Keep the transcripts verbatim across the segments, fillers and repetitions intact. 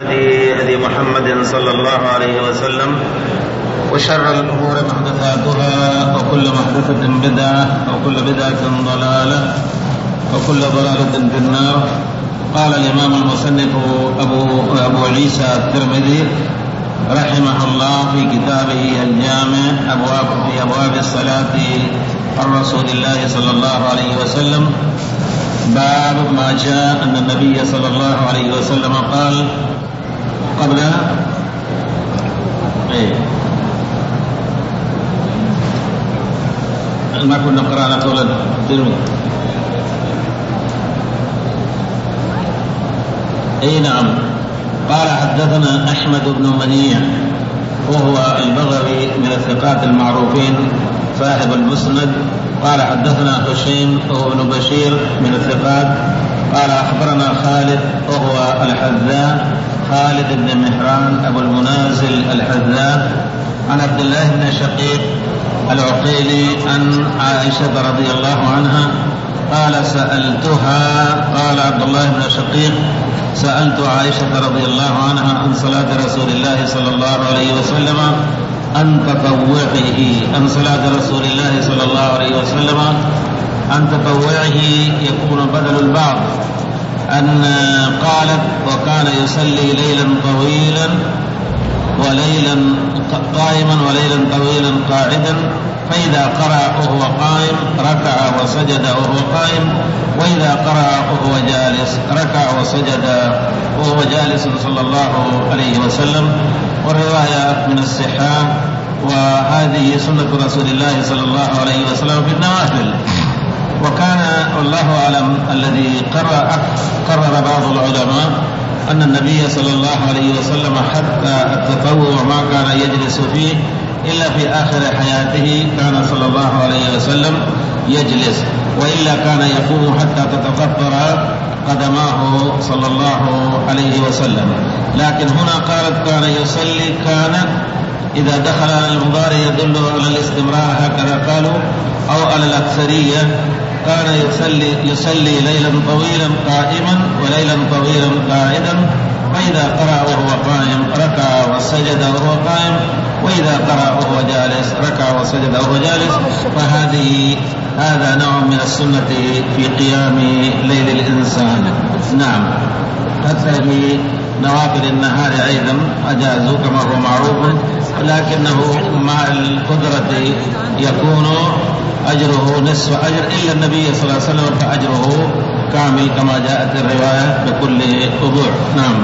هدي محمد صلى الله عليه وسلم، وشر الأمور محدثاتها، وكل محدثة بدعة، وكل بدعة ضلالة، وكل ضلالة في النار. قال الإمام المصنف أبو, أبو عيسى الترمذي رحمه الله في كتابه الجامع أبواب في أبواب الصلاة عن رسول الله صلى الله عليه وسلم، باب ما جاء أن النبي صلى الله عليه وسلم قال قبل إيه ما كنا قرأنا قول الترمذي. اي نعم. قال حدثنا احمد بن منيع وهو البغوي من الثقات المعروفين صاحب المسند. قال حدثنا هشيم وهو ابن بشير من الثقات. قال اخبرنا خالد وهو الحذاء، خالد بن مهران ابو المنازل الحذاء، عن عبد الله بن شقيق العقيلي عن عائشة رضي الله عنها قال سألتها، قال عبد الله بن شقيق سألت عائشة رضي الله عنها عن صلاة رسول الله صلى الله عليه وسلم عن تطوعه، عن صلاة رسول الله صلى الله عليه وسلم عن تطوعه يكون بدل البعض، أن قالت وكان يصلي ليلا طويلا وليلا قائما وليلا طويلا قاعدا، فإذا قرأ وهو قائم ركع وسجد وهو قائم، وإذا قرأ وهو جالس ركع وسجد وهو جالس صلى الله عليه وسلم. والرواية من الصحاح، وهذه سنة رسول الله صلى الله عليه وسلم في النوافل. وكان والله أعلم الذي قرر, قرر بعض العلماء أن النبي صلى الله عليه وسلم حتى التطوع ما كان يجلس فيه إلا في آخر حياته، كان صلى الله عليه وسلم يجلس، وإلا كان يقوم حتى تتقطر قدماه صلى الله عليه وسلم. لكن هنا قالت كان يصلي، كان إذا دخل على المضارع يدل على الاستمرار هكذا قالوا، أو على الأكثرية. كان يصلي, يصلي ليلا طويلا قائما وليلا طويلا قاعدا، فإذا قرأ وهو قائم ركع وسجد وهو قائم، وإذا قرأ وهو جالس ركع وسجد وهو جالس. فهذه هذا نوع من السنة في قيام ليل الإنسان. نعم. حتى في نوافل النهار أيضا أجازوا كما هو معروف، لكنه مع القدرة يكون أجره نصف أجر، إلا النبي صلى الله عليه وسلم فأجره كامل كما جاءت الرواية بكل وضوح. نعم.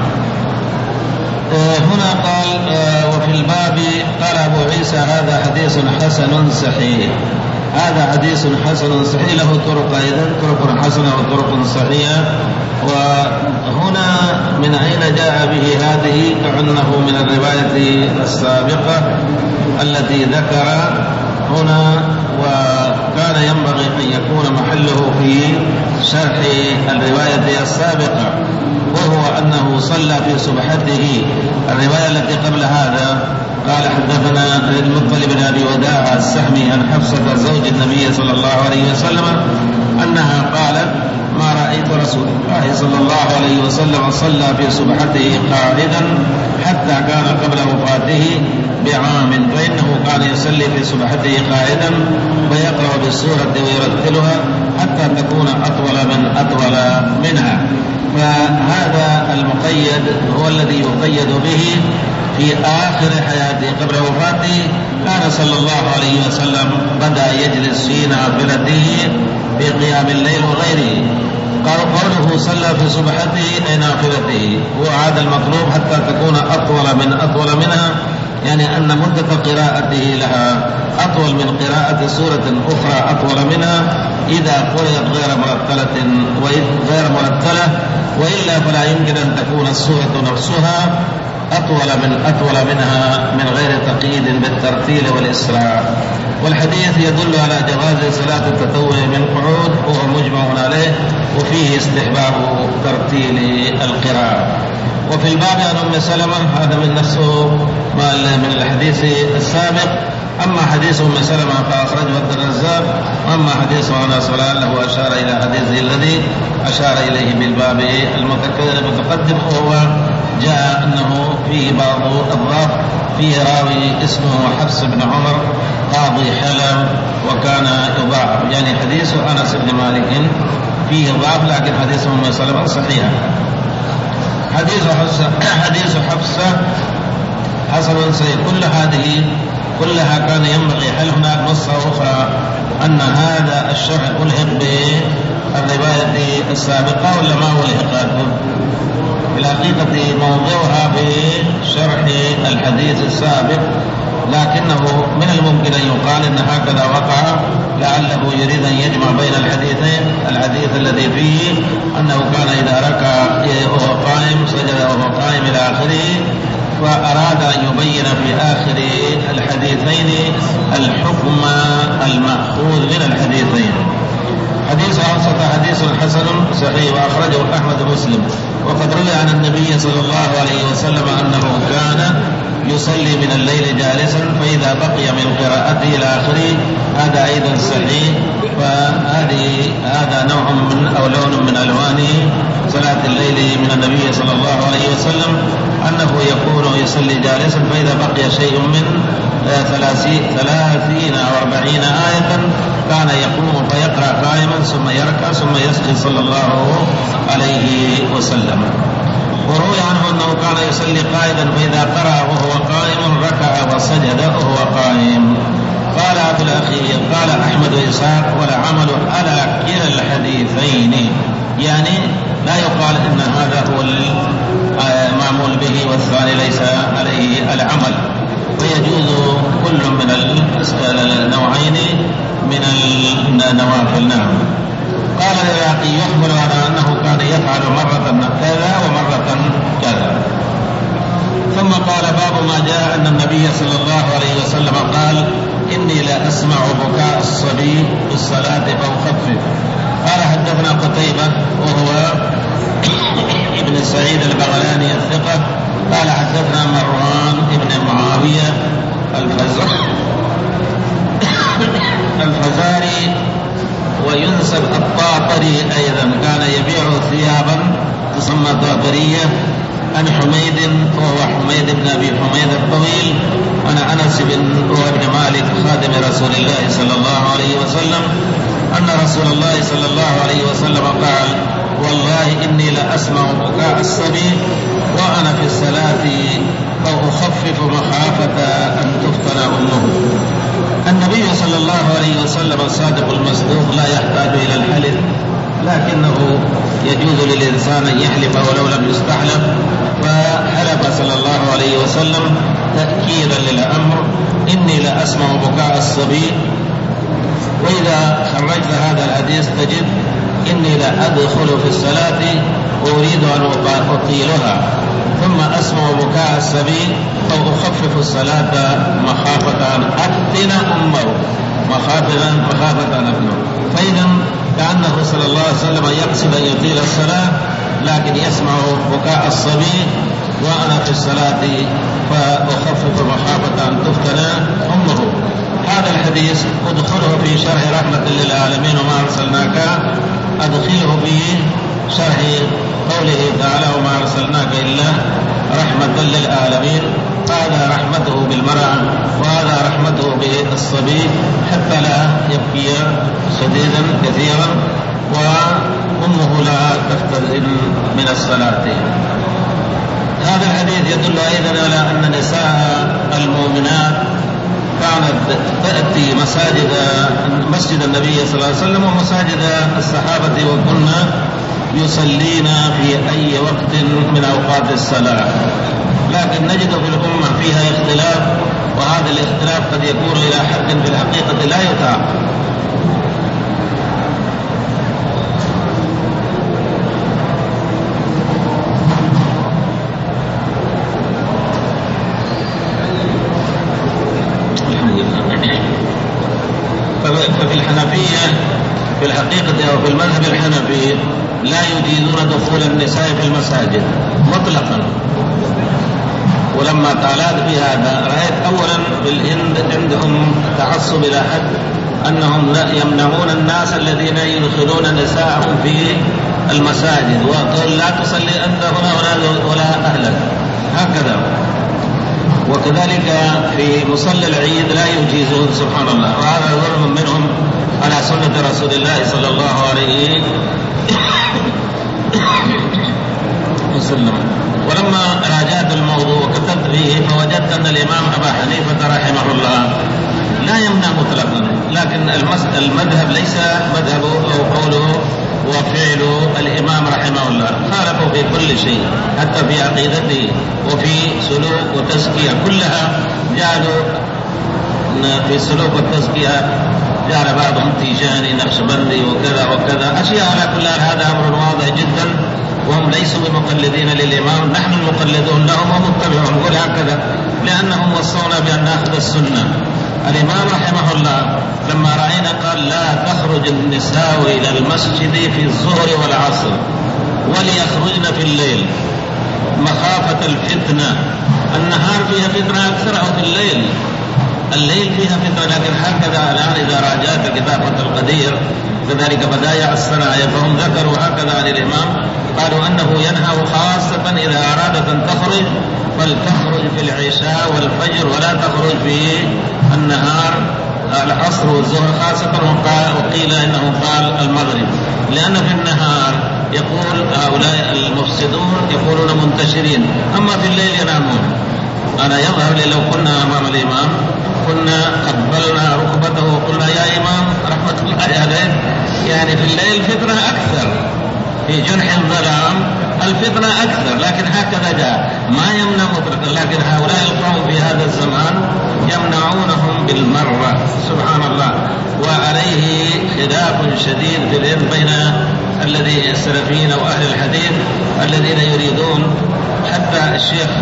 هنا قال وفي الباب قال أبو عيسى هذا حديث حسن صحيح، هذا حديث حسن صحيح، له طرق أيضا، طرق حسنة وطرق صحيحة. وهنا من أين جاء به هذه؟ كأنه من الرواية السابقة التي ذكر هنا، وكان ينبغي أن يكون محله في شرح الرواية السابقة، وهو أنه صلى في سبحته. الرواية التي قبل هذا قال حدثنا المطلب بن أبي وداع السهمي عن حفصة زوج النبي صلى الله عليه وسلم أنها قالت ما رأيت رسول الله صلى الله عليه وسلم صلى في سبحته قاعدا حتى كان قبل وفاته بعام، فإنه كان يصلي في سبحته قاعدا ويقرأ بالسورة ويرتلها حتى تكون أطول من أطول منها. فهذا المقيد هو الذي يقيد به في آخر حياته قبل وفاته. كان صلى الله عليه وسلم بدأ يجلس في نافلته في قيام الليل وغيره. قوله صلى في سبحته أي نافلته، وهذا المطلوب حتى تكون أطول من أطول منها، يعني أن مدة قراءته لها أطول من قراءة سورة أخرى أطول منها إذا قرأت غير مرتلة وغير مرتلة، وإلا فلا يمكن أن تكون السورة نفسها أطول من أطول منها من غير تقييد بالترتيل والإسراع. والحديث يدل على جواز صلاة التطوع من قعود وهو مجمع عليه، وفيه استحباب ترتيل القراءة. وفي الباب عن أم سلمة هذا من نفسه من الحديث السابق. أما حديث أم سلمة فأخرجه عبد الرزاق، وأما حديث أنس فلعله أشار إلى حديثه الذي أشار إليه بالباب المتقدم، وهو جاء أن فيه بعض الضعف، فيه راوي اسمه حفص بن عمر قاضي حلب وكان يضاعف، يعني حديث أنس بن مالك فيه ضعف لكن حديث أم سلمة صحيح. حديث حفصة حديث حفصة حسن صحيح. كل هذه كلها كان ينبغي. هل هناك نص أخرى أن هذا الشرح ألحق بالرواية السابقة ولا ما هو الحقاته؟ في الحقيقة موضوعها بشرح الحديث السابق، لكنه من الممكن أن يقال أن هكذا وقع لعله يريد أن يجمع بين الحديثين. الحديث الذي فيه أنه كان إذا ركع وهو قائم سجد وهو قائم إلى آخره، وأراد أن يبين في آخر الحديثين الحكم المأخوذ من الحديثين. حديث حفصة حديث حسن صحيح وأخرجه أحمد مسلم. وقد روي عن النبي صلى الله عليه وسلم أنه كان يصلي من الليل جالسا فإذا بقي من قراءته إلى آخره، هذا أيضا صحيح. فهذه هذا نوع من أو لون من ألوان صلاة الليل من النبي صلى الله عليه وسلم، أنه يكون يصلي جالسا فإذا بقي شيء من ثلاثين أو أربعين آية كان يقوم فيقرأ قائما ثم يركع ثم يسجد صلى الله عليه وسلم. وروي عنه أنه كان يصلي قائدا فإذا قرأ وهو قائم ركع وسجد وهو قائم. قال أبو الأخير قال أحمد إسحاق والعمل على كلا الحديثين، يعني لا يقال إن هذا هو المعمول به والثاني ليس عليه العمل، ويجوز كل من النوعين من النوافل. نعم. قال العراقي يحمل على أنه كان يفعل مرة كذا ومرة كذا. ثم قال باب ما جاء أن النبي صلى الله عليه وسلم قال إني لا أسمع بكاء الصبي في الصلاة فأخفف. قال حدثنا قتيبة وهو ابن سعيد البغلاني الثقة قال حدثنا مروان ابن معاوية الفزاري وينسب الطاطري أيضا كان يبيع ثيابا تسمى طاطرية عن حميد وهو حميد بن أبي حميد الطويل عن أنس بن ابن مالك خادم رسول الله صلى الله عليه وسلم أن رسول الله صلى الله عليه وسلم قال والله إني لأسمع بكاء الصبي وأنا في الصلاة فأخفف مخافة أن تفتن أمه. النبي صلى الله عليه وسلم الصادق المصدوق لا يحتاج إلى الحلف، لكنه يجوز للإنسان أن يحلف ولو لم يستحلف، فحلف صلى الله عليه وسلم تأكيدا للأمر إني لأسمع بكاء الصبي. وإذا خرجت هذا الحديث تجد إني لا أدخل في الصلاة وأريد أن أطيلها ثم أسمع بكاء الصبي أو أخفف الصلاة مخافة أن أفتن أمه مخافة مخافة أن أفتن. فإذا كأنه صلى الله عليه وسلم يقصد أن يطيل الصلاة لكن يسمع بكاء الصبي وأنا في الصلاة فأخفف مخافة أن تفتن أمه. هذا الحديث أدخله في شرح رحمة للعالمين وما أرسلناك، أدخله في شرح قوله تعالى وما أرسلناك إلا رحمة للعالمين. هذا رحمته بالمرأة وهذا رحمته بالصبي حتى لا يبكي شديدا كثيرا وأمه لا تفتن من الصلاة. هذا الحديث يدل أيضا على أن نساء المؤمنات كانت تأتي مساجد مسجد النبي صلى الله عليه وسلم ومساجد الصحابة وكنا يصلين في أي وقت من أوقات الصلاة، لكن نجد في الأمة فيها اختلاف، وهذا الاختلاف قد يكون إلى حد في الحقيقة لا يطاق. ففي الحنفية في الحقيقة أو في المذهب الحنفي لا يجيزون دخول النساء في المساجد مطلقا. ولما طالعت في هذا رأيت أولا بالهند عندهم تعصب إلى حد أنهم يمنعون الناس الذين يدخلون نساءهم في المساجد وقال لا تصلي أنت هنا ولا, ولا أهلك هكذا. وكذلك في مصلى العيد لا يجيزون سبحان الله، وهذا ظلم منهم على سنة رسول الله صلى الله عليه وسلم. ولما راجعت الموضوع وكتبت فيه فوجدت أن الإمام أبا حنيفة رحمه الله لا يمنع مطلقا، لكن المذهب ليس مذهبه أو قوله وفعل الإمام رحمه الله، خالفوا في كل شيء حتى في عقيدته وفي سلوك وتزكية كلها، جعلوا في سلوك والتزكية جعل بعضهم تيجاني نقشبندي وكذا وكذا أشياء. على كل هذا أمر واضح جدا، وهم ليسوا بمقلدين للإمام، نحن المقلدون لهم ومتبعون، نقول هكذا لأنهم وصونا بأن نأخذ السنة. الإمام رحمه الله لما رأينا قال لا تخرج النساء إلى المسجد في الظهر والعصر وليخرجن في الليل مخافة الفتنة. النهار فيها فتنة أكثر أو في الليل؟ الليل فيها فتنة. لكن هكذا الآن إذا راجعت كتاب فتح القدير كذلك بدايع الصناعية فهم ذكروا هكذا عن الإمام، قالوا أنه ينهى خاصة إذا أرادت أن تخرج فلتخرج في العشاء والفجر ولا تخرج في النهار العصر والظهر خاصة، وقيل إنه قال المغرب، لأن في النهار يقول هؤلاء المفسدون يقولون منتشرين، أما في الليل ينامون. أنا يظهر لي لو كنا أمام الإمام كنا قبلنا ركبته وقلنا يا إمام رحمة الله عليه، يعني في الليل فتنة أكثر، في جنح الظلام الفتنة أكثر، لكن هكذا جاء ما يمنع مطلقا. لكن هؤلاء القوم في هذا الزمان يمنعونهم بالمرة سبحان الله، وعليه خلاف شديد في العلم بين الذي السلفيين أو أهل الحديث الذين يريدون. حتى الشيخ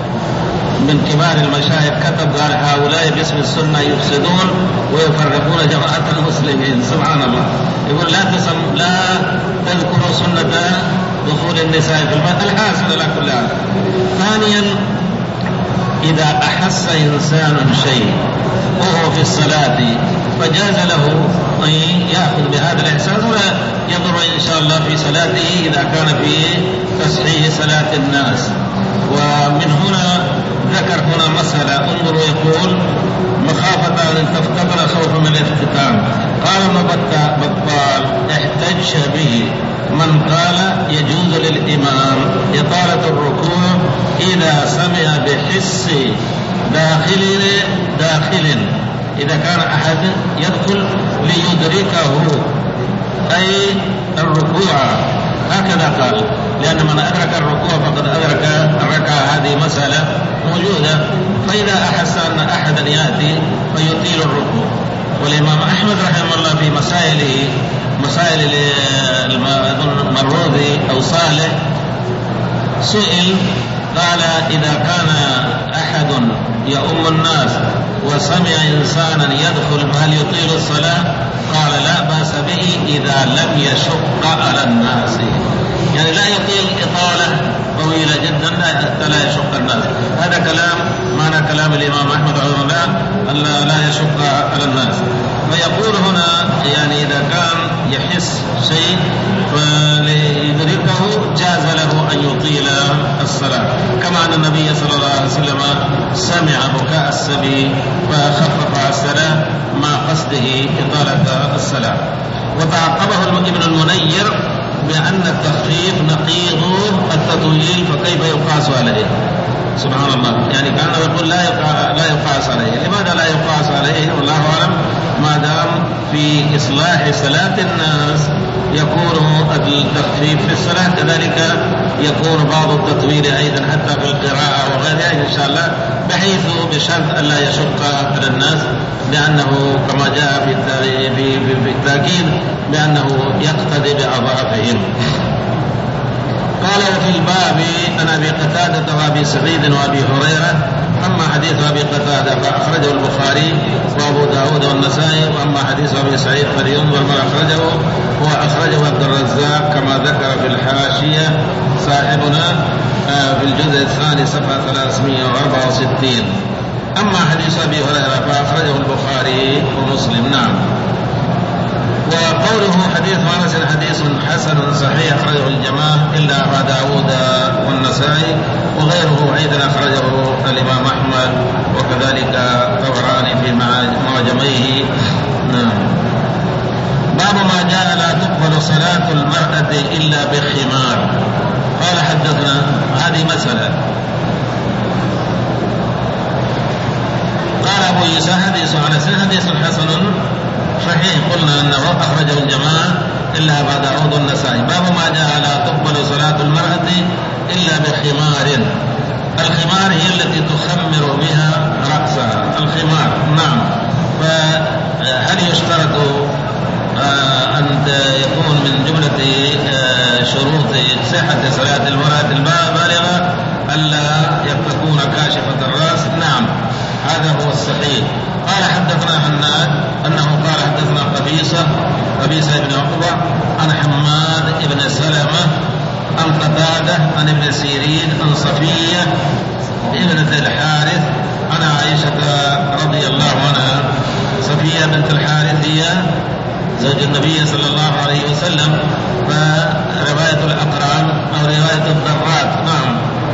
من كبار المشايخ كتب قال هؤلاء باسم السنة يفسدون ويفرقون جماعة المسلمين سبحان الله. يقول لا تسم لا تذكروا سنة دخول النساء في المسجد. الحاصل على كل هذا. ثانيا إذا أحس إنسان شيء وهو في الصلاة فجاز له أن يأخذ بهذا الإحساس ولا يضر إن شاء الله في صلاته إذا كان في تصحيح صلاة الناس. ومن هنا ذكر هنا مسألة انظروا، يقول مخافة أن تفتتن خوفا من الافتتان. قال ابن بطال احتج به من قال يجوز للإمام إطالة الركوع إذا سمع بحس داخل داخل إذا كان أحد يدخل ليدركه أي الركوع، هكذا قال، لأن من أدرك الركوع فقد أدرك الركعة. هذه مسألة موجودة. فإذا أحس أن أحدا يأتي فيطيل الركوع. والإمام أحمد رحمه الله في مسائله مسائل المروذي أو صالح سئل قال إذا كان أحد يؤم الناس وسمع إنسانا يدخل فهل يطيل الصلاة؟ قال لا بأس به إذا لم يشق على الناس، يعني لا يطيل إطالة طويلة جدا لا يشق الناس. هذا كلام معنى كلام الإمام أحمد رحمه الله لا يشق على الناس. فيقول هنا يعني إذا كان يحس شيء فليدركه جاز له أن يطيل الصلاة، كما أن النبي صلى الله عليه وسلم سمع بكاء السبي فخفف الصلاة مع قصده إطالة الصلاة. وتعقبه ابن المنير بأن التخفيف نقيض التطويل فكيف يقاس عليه؟ سبحان الله، يعني كأنه يقول لا لا يقاس عليه. لماذا لا يقاس عليه؟ والله أعلم. ما دام في إصلاح صلاة الناس يكون التخفيف في الصلاة، كذلك يكون بعض التطويل أيضا حتى في القراءة وغيرها إن شاء الله، بحيث بشرط أن لا يشق على الناس، لأنه كما جاء في التأكيد بأنه يقتدي بأضعافهم. قال وفي الباب عن أبي قتادة وأبي سعيد وأبي هريرة. أما حديث أبي قتادة فأخرجه البخاري وأبو داود والنسائي، وأما حديث أبي سعيد فلينظر ما أخرجه، هو أخرجه عبد الرزاق كما ذكر في الحاشية صاحبنا في الجزء الثاني صفحة ثلاثمائة وأربعة وستين. أما حديث أبي هريرة فأخرجه البخاري ومسلم. نعم. وقوله حديث أنس حديث حسن صحيح أخرجه الجماعة إلا أبا داود والنسائي، وغيره أيضا أخرجه الإمام أحمد وكذلك طبراني في معجميه. نعم. باب ما جاء لا تقبل صلاة المرأة إلا بخمار. قال حدثنا، هذه مسألة. قال أبو عيسى حديث أنس حديث حسن صحيح، قلنا أنه أخرجه الجماعة إلا أبا داود والنسائي. باب ما جاء لا تقبل صلاة المرأة إلا بخمار. الخمار هي التي تخمر بها رأسها، الخمار. نعم. فهل يشترط أن يكون من جملة شروط صحة صلاة المرأة البالغة ألا تكون كاشفة الرأس؟ نعم، هذا هو الصحيح. قال حدثنا حناد أنه قال حدثنا قبيصة قبيصة بن عقبة عن حماد بن سلمة عن قتادة عن ابن سيرين عن صفية ابنة الحارث عن عائشة رضي الله عنها. صفية بنت الحارث هي زوج النبي صلى الله عليه وسلم، فرواية الأقران أو رواية الضرات. نعم.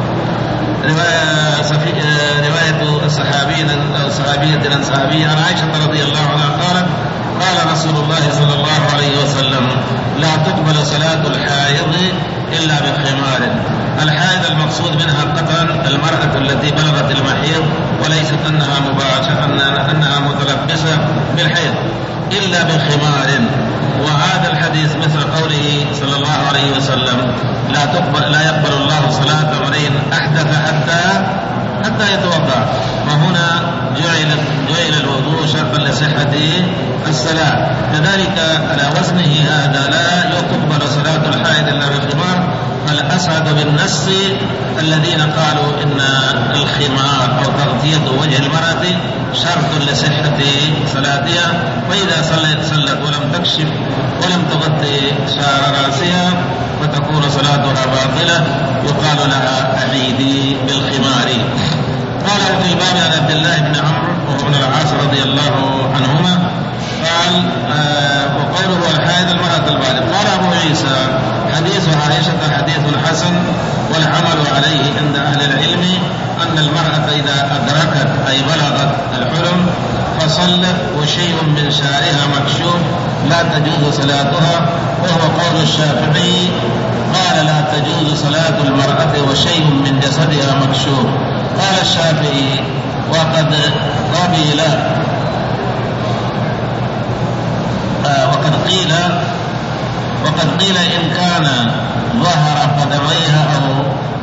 رواية رواية صحابي أو صحابية عن صحابية عن عائشة رضي الله عنها قالت قال رسول الله صلى الله عليه وسلم لا تقبل صلاة الحائض إلا بخمار. الحائض المقصود منها قطعا المرأة التي بلغت المحيض وليست أنها مباشرة أنها متلبسة بالحيض إلا بخمار. وهذا الحديث مثل قوله صلى الله عليه وسلم لا تقبل لا يقبل الله صلاة امرئ أحدث حتى حتى يتوضأ، وهنا جعل جعل الوضوء شرطا لصحة الصلاة. كذلك على وزنه هذا لا تقبل صلاة الحائض إلا بخمار، فالأسعد بالنص الذين قالوا إن الخمار أو تغطية وجه المرأة شرط لصحة صلاتها، فإذا صلت صلت ولم تكشف ولم تغطي شعر رأسها فتكون صلاتها باطلة، يقال لها أعيدي بالخمار. قال في الباب عن عبد الله بن عمرو بن العاص رضي الله عنهما قال آه وقوله الحائض المرأة البالغة. قال أبو عيسى حديث عائشة حديث حسن، والعمل عليه عند أهل العلم أن المرأة إذا أدركت أي بلغت الحلم فصلت وشيء من شعرها مكشوف لا تجوز صلاتها، وهو قول الشافعي قال لا تجوز صلاة المرأة وشيء من جسدها مكشوف. قال الشافعي وقد قبل آه وقد قيل وقد قيل إن كان ظهر قدميها أو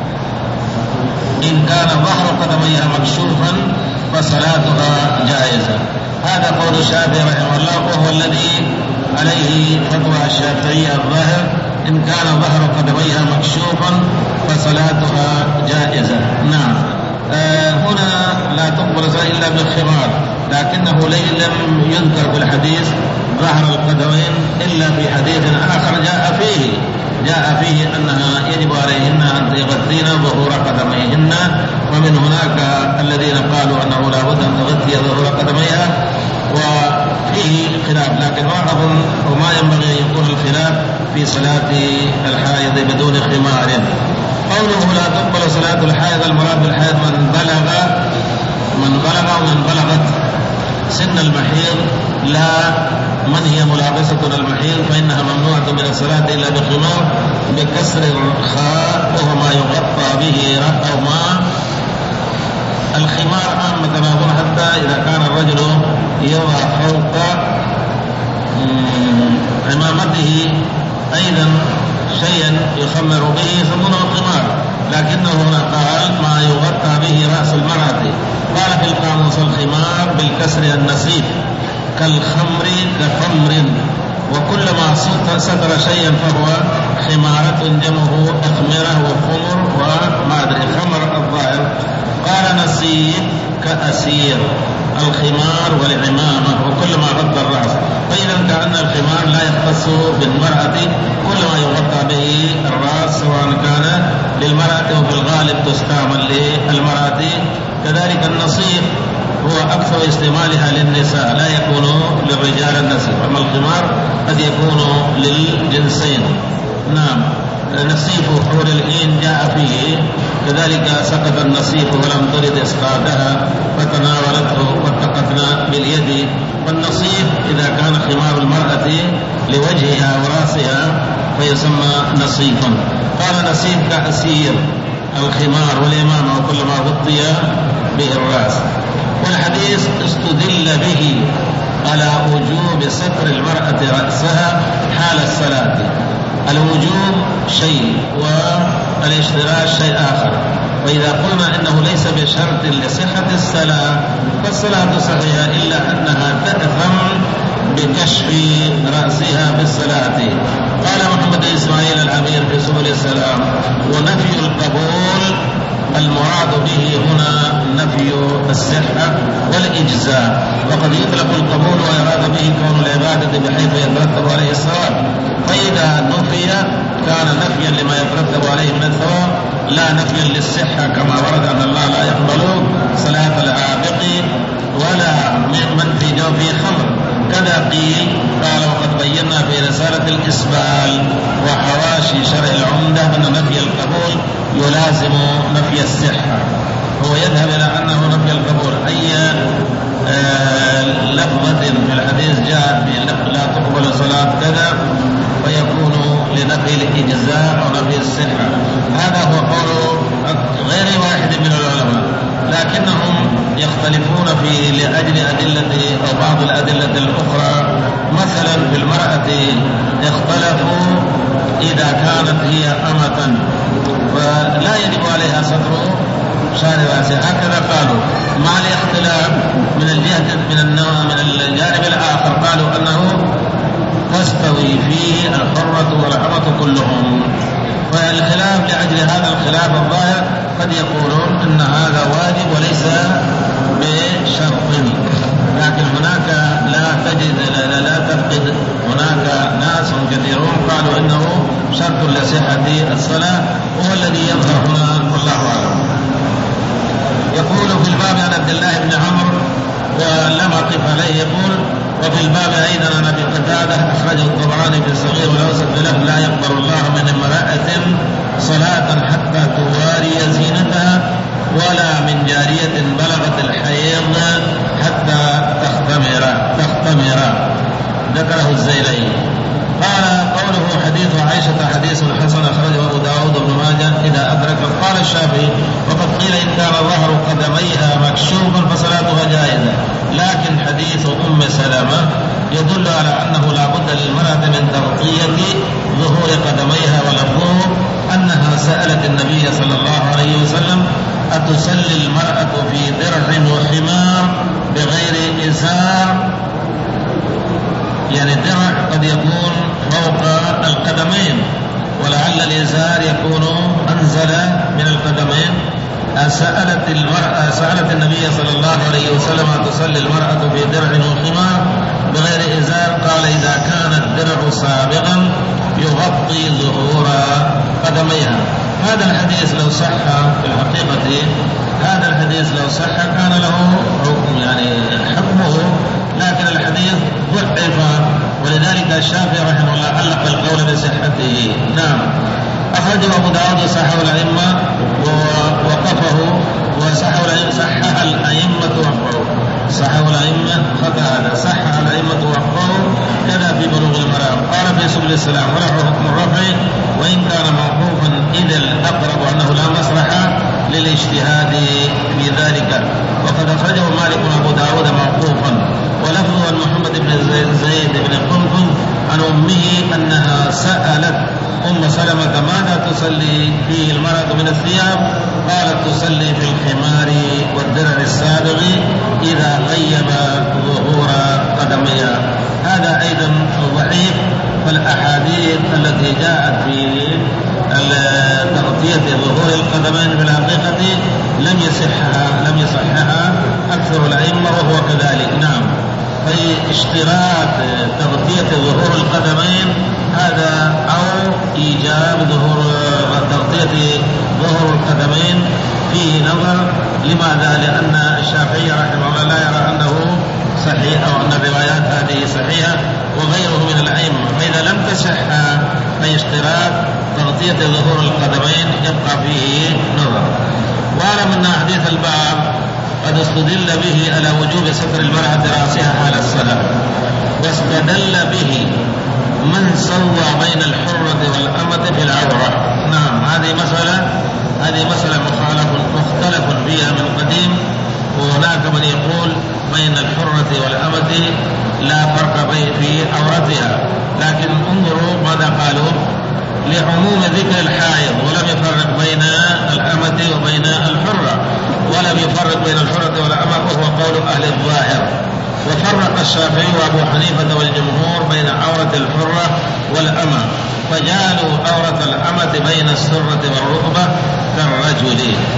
إن كان ظهر قدميها مكشوفا فصلاتها جائزة. هذا قول الشافعي رحمه الله، وهو الذي عليه فتوى الشافعي الظاهر، إن كان ظهر قدميها مكشوفا فصلاتها جائزة. نعم. آه هنا لا تقبل إلا بالخمار، لكنه لم يذكر في الحديث ظهر القدمين إلا في حديث آخر جاء فيه جاء فيه أنها يجب عليهن أن يغطين ظهور قدميهن، ومن هناك الذين قالوا أنه لا بد أن تغطي ظهور قدميها، وفيه خلاف، لكن ما أظن وما ينبغي أن يكون الخلاف في صلاة الحائض بدون خمار. قوله لا تقبل صلاة الحائض، المراد بالحائض من بلغ من بلغ ومن بلغت سن المحيض، لا من هي ملابسة المحيض فإنها ممنوعة من الصلاة إلا بخمار بكسر الخاء، وهو ما يغطى به أو ما الخمار عامة ما أظن، حتى إذا كان الرجل يضع فوق عمامته أيضا شيئا يخمر به يسمونه الخمار، لكنه هنا قال ما يغطى به رأس المرأة. قال في القاموس الخمار بالكسر النسيب كالخمر كخمر، وكلما ستر شيئا فهو خمارة جمعه أخمرة وخمر وما أدري خمر الظاهر. قال نسيب كأسير الخمار والعمامة وكلما غطى الرأس، فإذا كأن الخمار لا يختص بالمرأة، كل ما يغطى به الرأس سواء كان للمرأة وفي الغالب تستعمل للمرأة. كذلك النصيب هو أكثر استعمالها للنساء، لا يكون للرجال النسيف. أما الخمار قد يكون للجنسين. نعم. نسيف حور العين جاء فيه، كذلك سقط النسيف ولم ترد إسقاطها فتناولته واتقتنا باليد. والنصيف إذا كان خمار المرأة لوجهها وراسها فيسمى نصيفا. قال نسيف تأثير الخمار والإمامة وكل ما غطي به الرأس. والحديث استدل به على وجوب ستر المرأة رأسها حال الصلاة. الوجوب شيء والاشتراك شيء آخر. وإذا قلنا إنه ليس بشرط لصحة الصلاة فالصلاة صحيحة، إلا أنها تأثم بكشف رأسها بالصلاة. قال محمد إسماعيل العمير في سبل السلام: ونفي القبول المراد به هنا نفي الصحة والإجزاء، وقد يطلق القبول ويراد به كون العبادة بحيث يترتب عليه الثواب، فإذا نفي كان نفيا لما يترتب عليه من الثواب لا نفيا للصحة، كما ورد أن الله لا يقبل صلاة العابق ولا من في جوفه خمر. كذا قيل. قال: وقد بينا في رسالة الإسبال وحواشي شرع العمدة أن نفي القبول يلازم نفي الصحة. هو يذهب إلى أنه نفي القبول أي آه لفظة في الحديث جاء لا تقبل صلاة كذا ويكون لنفي الإجزاء أو نفي الصحة. هذا هو قول غير واحد من العلماء، لكنهم يختلفون في لأجل أدلة أو بعض الأدلة الأخرى. مثلا في المرأة اختلفوا إذا كانت هي أمة فلا يجب عليها ستر شعر رأسها، هكذا قالوا. مع الاختلاف من الجهة من النوع من الجانب الآخر قالوا أنه تستوي فيه الحرة والأمة كلهم. فالخلاف لأجل هذا الخلاف الظاهر قد يقولون أن هذا واجب وليس بشرط، لكن هناك لا تجد لا, لا تفقد هناك ناس كثيرون قالوا إنه شرط لصحة الصلاة، وهو الذي يظهر هنا والله أعلم. يقول في الباب عن عبد الله بن عمرو ولم أقف عليه، يقول: وفي الباب أيضا عن أبي قتادة أخرجه الطبراني في الصغير والأوسط بلفظ: لا يقبل الله من امرأة صلاة حتى تواري زينتها ولا من جارية بلغت الحيض حتى تختمر تختمر ذكره الزيلي. قال: قوله حديث عائشة حديث حسن أخرجه أبو داود بن ماجه إذا أدرك. قال الشافعي: وقد قيل إن كان ظهر قدميها مكشوفا فصلاتها جائزة، لكن حديث أم سلمة يدل على أنه لا بد للمرأة من تغطية ظهور قدميها، ولفظه أنها سألت النبي صلى الله عليه وسلم: أتصلي المرأة في درع وخمار بغير إزار؟ يعني الدرع قد يكون فوق القدمين، ولعل الإزار يكون أنزل من القدمين. سألت المرأة سألت النبي صلى الله عليه وسلم: تصلي المرأة في درع وخمار بغير إزار؟ قال: إذا كان الدرع سابقا يغطي ظهور قدميها. هذا الحديث لو صح في الحقيقة هذا الحديث لو صح كان له حكم يعني حكمه، لكن الحديث ضعف، ولذلك الشافعي رحمه الله علق القول بصحته. نعم. أخرجه أبو داود وصححه الأئمة ووقفه وصححه الأئمة صحح الأئمة ووقفه صححه الأئمة خطأ هذا صحح الأئمة ووقفه كذا في بلوغ المرام. قال في سبل السلام: وله حكم الرفع وإن كان موقوفا إذ الأقرب أنه لا مصلحة للاجتهاد في ذلك. وقد أخرجه مالك وأبو داود موقوفا، ولفظه عن محمد بن زيد بن قنفذ عن أمه أنها سألت أم سلمة: ماذا تصلي فيه المرأة من الثياب؟ قالت: تصلي في الخمار والدرع السابغ إذا غيب ظهور قدميها. هذا أيضا ضعيف، فالأحاديث التي جاءت في تغطية ظهور القدمين في الحقيقة لم يصحها لم يصحها أكثر الأئمة وهو كذلك. نعم. في اشتراط تغطية ظهور القدمين هذا أو إيجاب ظهور تغطية ظهور القدمين فيه نظر. لماذا؟ لأن الشافعي رحمه الله لا يرى أنه صحيح أو أن الروايات هذه صحيحة وغيره من الأئمة، فإذا لم تصح أي اشتراط تغطية ظهور القدمين يبقى فيه نظر. واعلم أن حديث الباب قد استدل به على وجوب ستر المرأة رأسها حال الصلاة، واستدل به من سوى بين الحرة والأمة في العورة. نعم، هذه مسألة هذه مسألة مخالف مختلف فيها من قديم، وهناك من يقول بين الحرة والأمة لا فرق في عورتها، لكن انظروا ماذا قالوا: لعموم ذكر الحائض، ولم يفرق بين الأمة وبين الحرة، ولم يفرق بين الحرة والأمة، وهو قول أهل الظاهر. وفرق الشافعي وأبو حنيفة والجمهور بين عورة الحرة والأمة، فجعلوا عورة الأمة بين السرة والركبة كالرجل،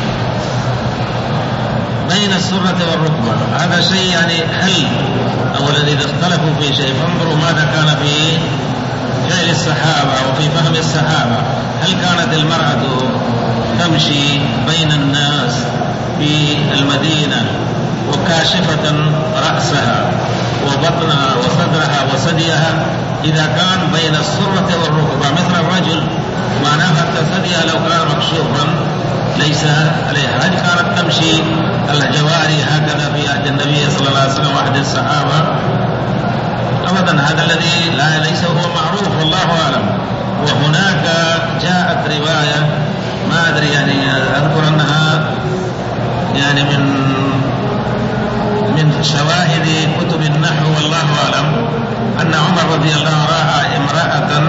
بين السرة والركبة. هذا شيء يعني هل أولا إذا اختلفوا في شيء فانظروا ماذا كان في فعل الصحابة وفي فهم الصحابة. هل كانت المرأة تمشي بين الناس في المدينة وكاشفة رأسها وبطنها وصدرها وثديها؟ إذا كان بين السرة والركبة مثل الرجل معناها حتى ثديها لو كان مكشوفا ليس عليها. هل كانت تمشي الجواري هكذا في عهد النبي صلى الله عليه وسلم وعهد الصحابة؟ أبدا، هذا الذي لا ليس هو معروف والله أعلم. وهناك جاءت رواية ما أدري يعني أذكر أنها يعني من من شواهد كتب النحو والله أعلم أن عمر رضي الله عنه رأى امرأة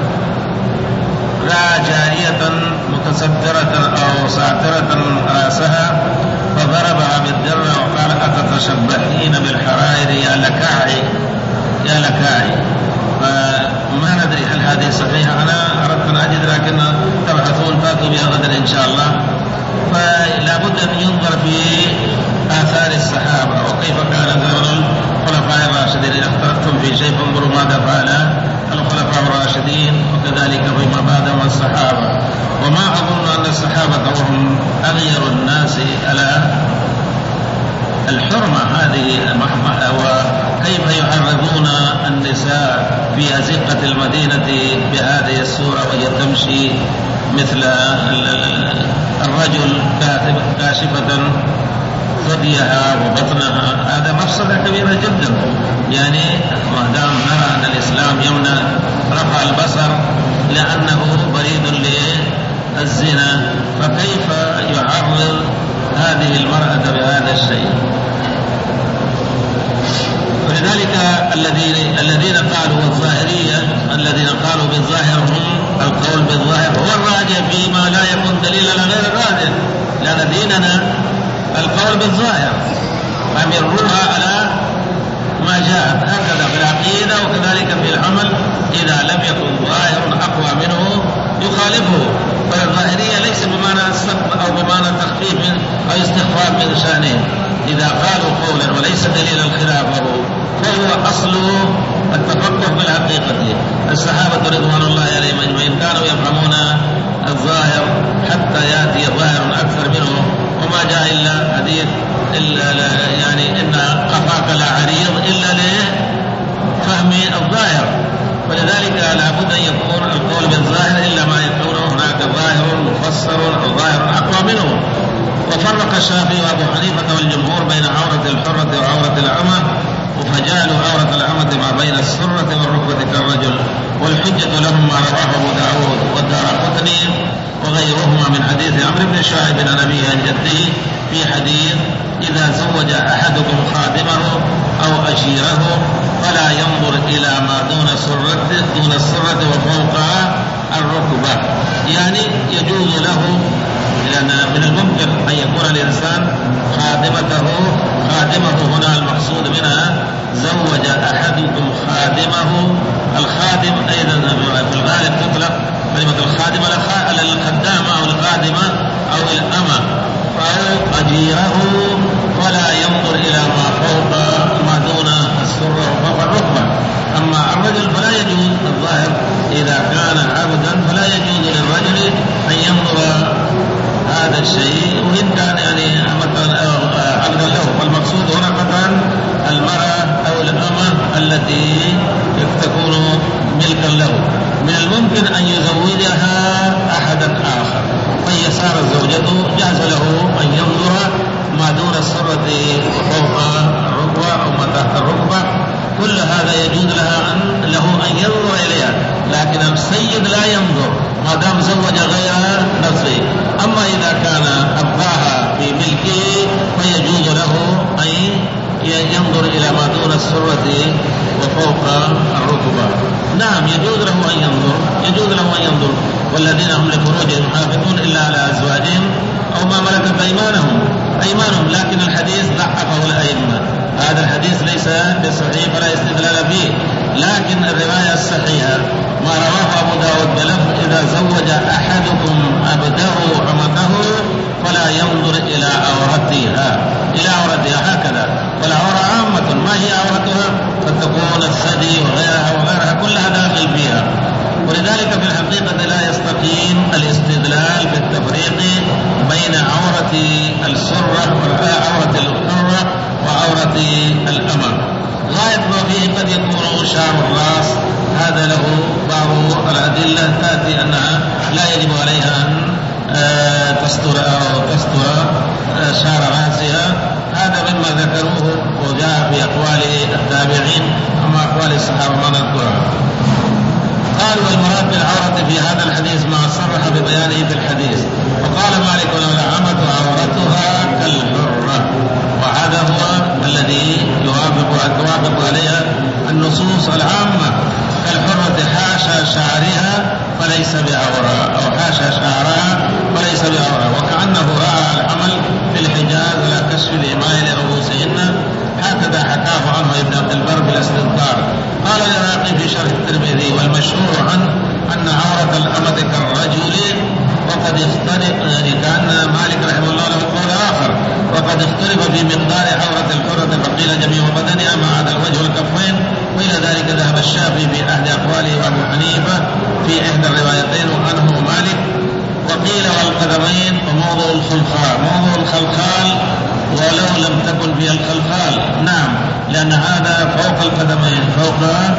رأى جارية متسترة أو ساترة رأسها فضربها بالدرة وقال: أتتشبهين بالحرائر يا لكاعي يا لكاعي. فما ندري هل هذه صحيحة، أنا أردت أن أجد لكن تبحثون فاتوا بها غدا إن شاء الله. فلا بد أن ينظر في آثار الصحابة وكيف كان زمن الخلفاء الراشدين. إذا اختلفتم في شيء فانظروا ماذا فعل الخلفاء الراشدين وكذلك فيما بعدهم الصحابة. وما أظن أن الصحابة وهم أغير الناس على الحرمة هذه، وكيف يعرضون النساء في أزقة المدينة بهذه الصورة وهي تمشي مثل الرجل كاشفة ثديها وبطنها. هذا مفسدة كبيرة جدا. يعني ما دام نرى أن الإسلام يمنع رفع البصر لأنه بريد للزنا، فكيف يعرض هذه المرأة بهذا الشيء؟ ولذلك الذين الذين قالوا الظاهرية الذين قالوا بالظاهر هم القول بالظاهر هو الراجع فيما لا يكون دليلا على غير الراجع، لأن ديننا القول بالظاهر، فمروها على ما جاءت هكذا في العقيدة وكذلك في العمل. إذا لم يكن ظاهر أقوى منه يخالفه. فالظاهرية ليس بمعنى السب أو بمعنى تخفيف أو استخفاف من شأنه. إذا قالوا قولا وليس دليلا خلافه فهو أصل التفقه بالحقيقة. الصحابة رضوان الله عليهم أجمعين كانوا يفهمون الظاهر حتى يأتي ظاهر أكثر منه، وما جاء إلا حديث إلا يعني إن قفاك لا عريض إلا لفهم الظاهر. ولذلك لا بد أن يكون القول بالظاهر إلا ما يكون هناك ظاهر مفسر أو ظاهر أقوى منه. وفرق الشافعي وأبو حنيفة والجمهور بين عورة الحرة وعورة الأمة، فجعلوا عورة الأمة ما بين السرة والركبة كالرجل. والحجة لهم ما رواه أبو داود والدارقطني وغيرهما من حديث عمرو بن شعيب عن أبيه عن جده في حديث: إذا زوج أحدكم خادمه أو أشيره فلا ينظر إلى ما دون السرة دون السرة وفوق الركبة. يعني يجوز له، لأن من الممكن أن يكون الإنسان خادمته خادمه هنا المقصود منها زوج أحدكم خادمه. الخادم أيضا في الغالب تطلق كلمة الخادمة على الخدامة أو الخادمة أو الأمة. فهو أجيره ولا ينظر إلى ما فوق ما دون السرة وفوق الركبة. أما الرجل فلا يجوز الظاهر إذا كان عبدا فلا يجوز للرجل أن ينظر سارت زوجته جاز له أن ينظر ما دون السرة وفوق الركبة أو ما تحت الركبة، كل هذا يجوز لها أن له أن ينظر إليها، لكن السيد لا ينظر ما دام زوج غير نفسه. أما إذا كان أبقاها في ملكه فيجوز له أن ينظر إلى ما دون السرة وفوق الركبة. نعم يجوز له أن ينظر، يجوز له أن ينظر. والذين هم لفروجهم حافظون إلا على أزواجهم أو ما ملكت أيمانهم أيمانهم لكن الحديث ضعفه الأئمة، هذا الحديث ليس بصحيح فلا استدلال فيه. لكن الرواية الصحيحة ما رواه أبو داود بلفظ إذا زوج أحدكم أبده أمته فلا ينظر إلى عورتها إلى عورتها هكذا. والعورة عامة، ما هي عورتها؟ قد تكون الثدي وغيرها وغيرها كلها داخل فيها. ولذلك في الحقيقة لا يستقيم الاستدلال بالتفريق بين عورة السرة وعورة الحرة وعورة الأمة. غاية ما فيه قد يكون شعر الرأس، هذا له بعض الأدلة تأتي أنها لا يجب عليها أن تستر أو تستر شعر رأسها، هذا مما ذكروه وجاء في أقوال التابعين أما أقوال الصحابة ما نذكرها. قالوا المراد بالعورة في هذا الحديث ما صرح ببيانه في الحديث. وقال مالك والعامة عورتها كالحرة، وهذا هو الذي يوافق توافق عليها النصوص العامة. كالحرة حاشا شعرها فليس بعورة، أو حاشا شعرها فليس بعورة. وكأنه رأى العمل في الحجاز على كشف الإماء لرؤوسهن، هكذا حكاه عنه ابن عبد البر بالاستذكار. قال العراقي في شرح الترمذي والمشهور عنه أن عورة الأمة كالرجل، وقد اختلف يعني كأن مالك رحمه الله له قول آخر، وقد اختلف في مقدار عورة الحرة فقيل جميع بدنها ما عدا الوجه والكفين، وإلى ذلك ذهب الشافعي في أحد أقواله وأبو حنيفة في إحدى الروايتين وعنه مالك. وقيل والقدمين وموضع الخلخال، موضع الخلخال ولو لم تكن فيها الخلخال، نعم لأن هذا فوق القدمين فوق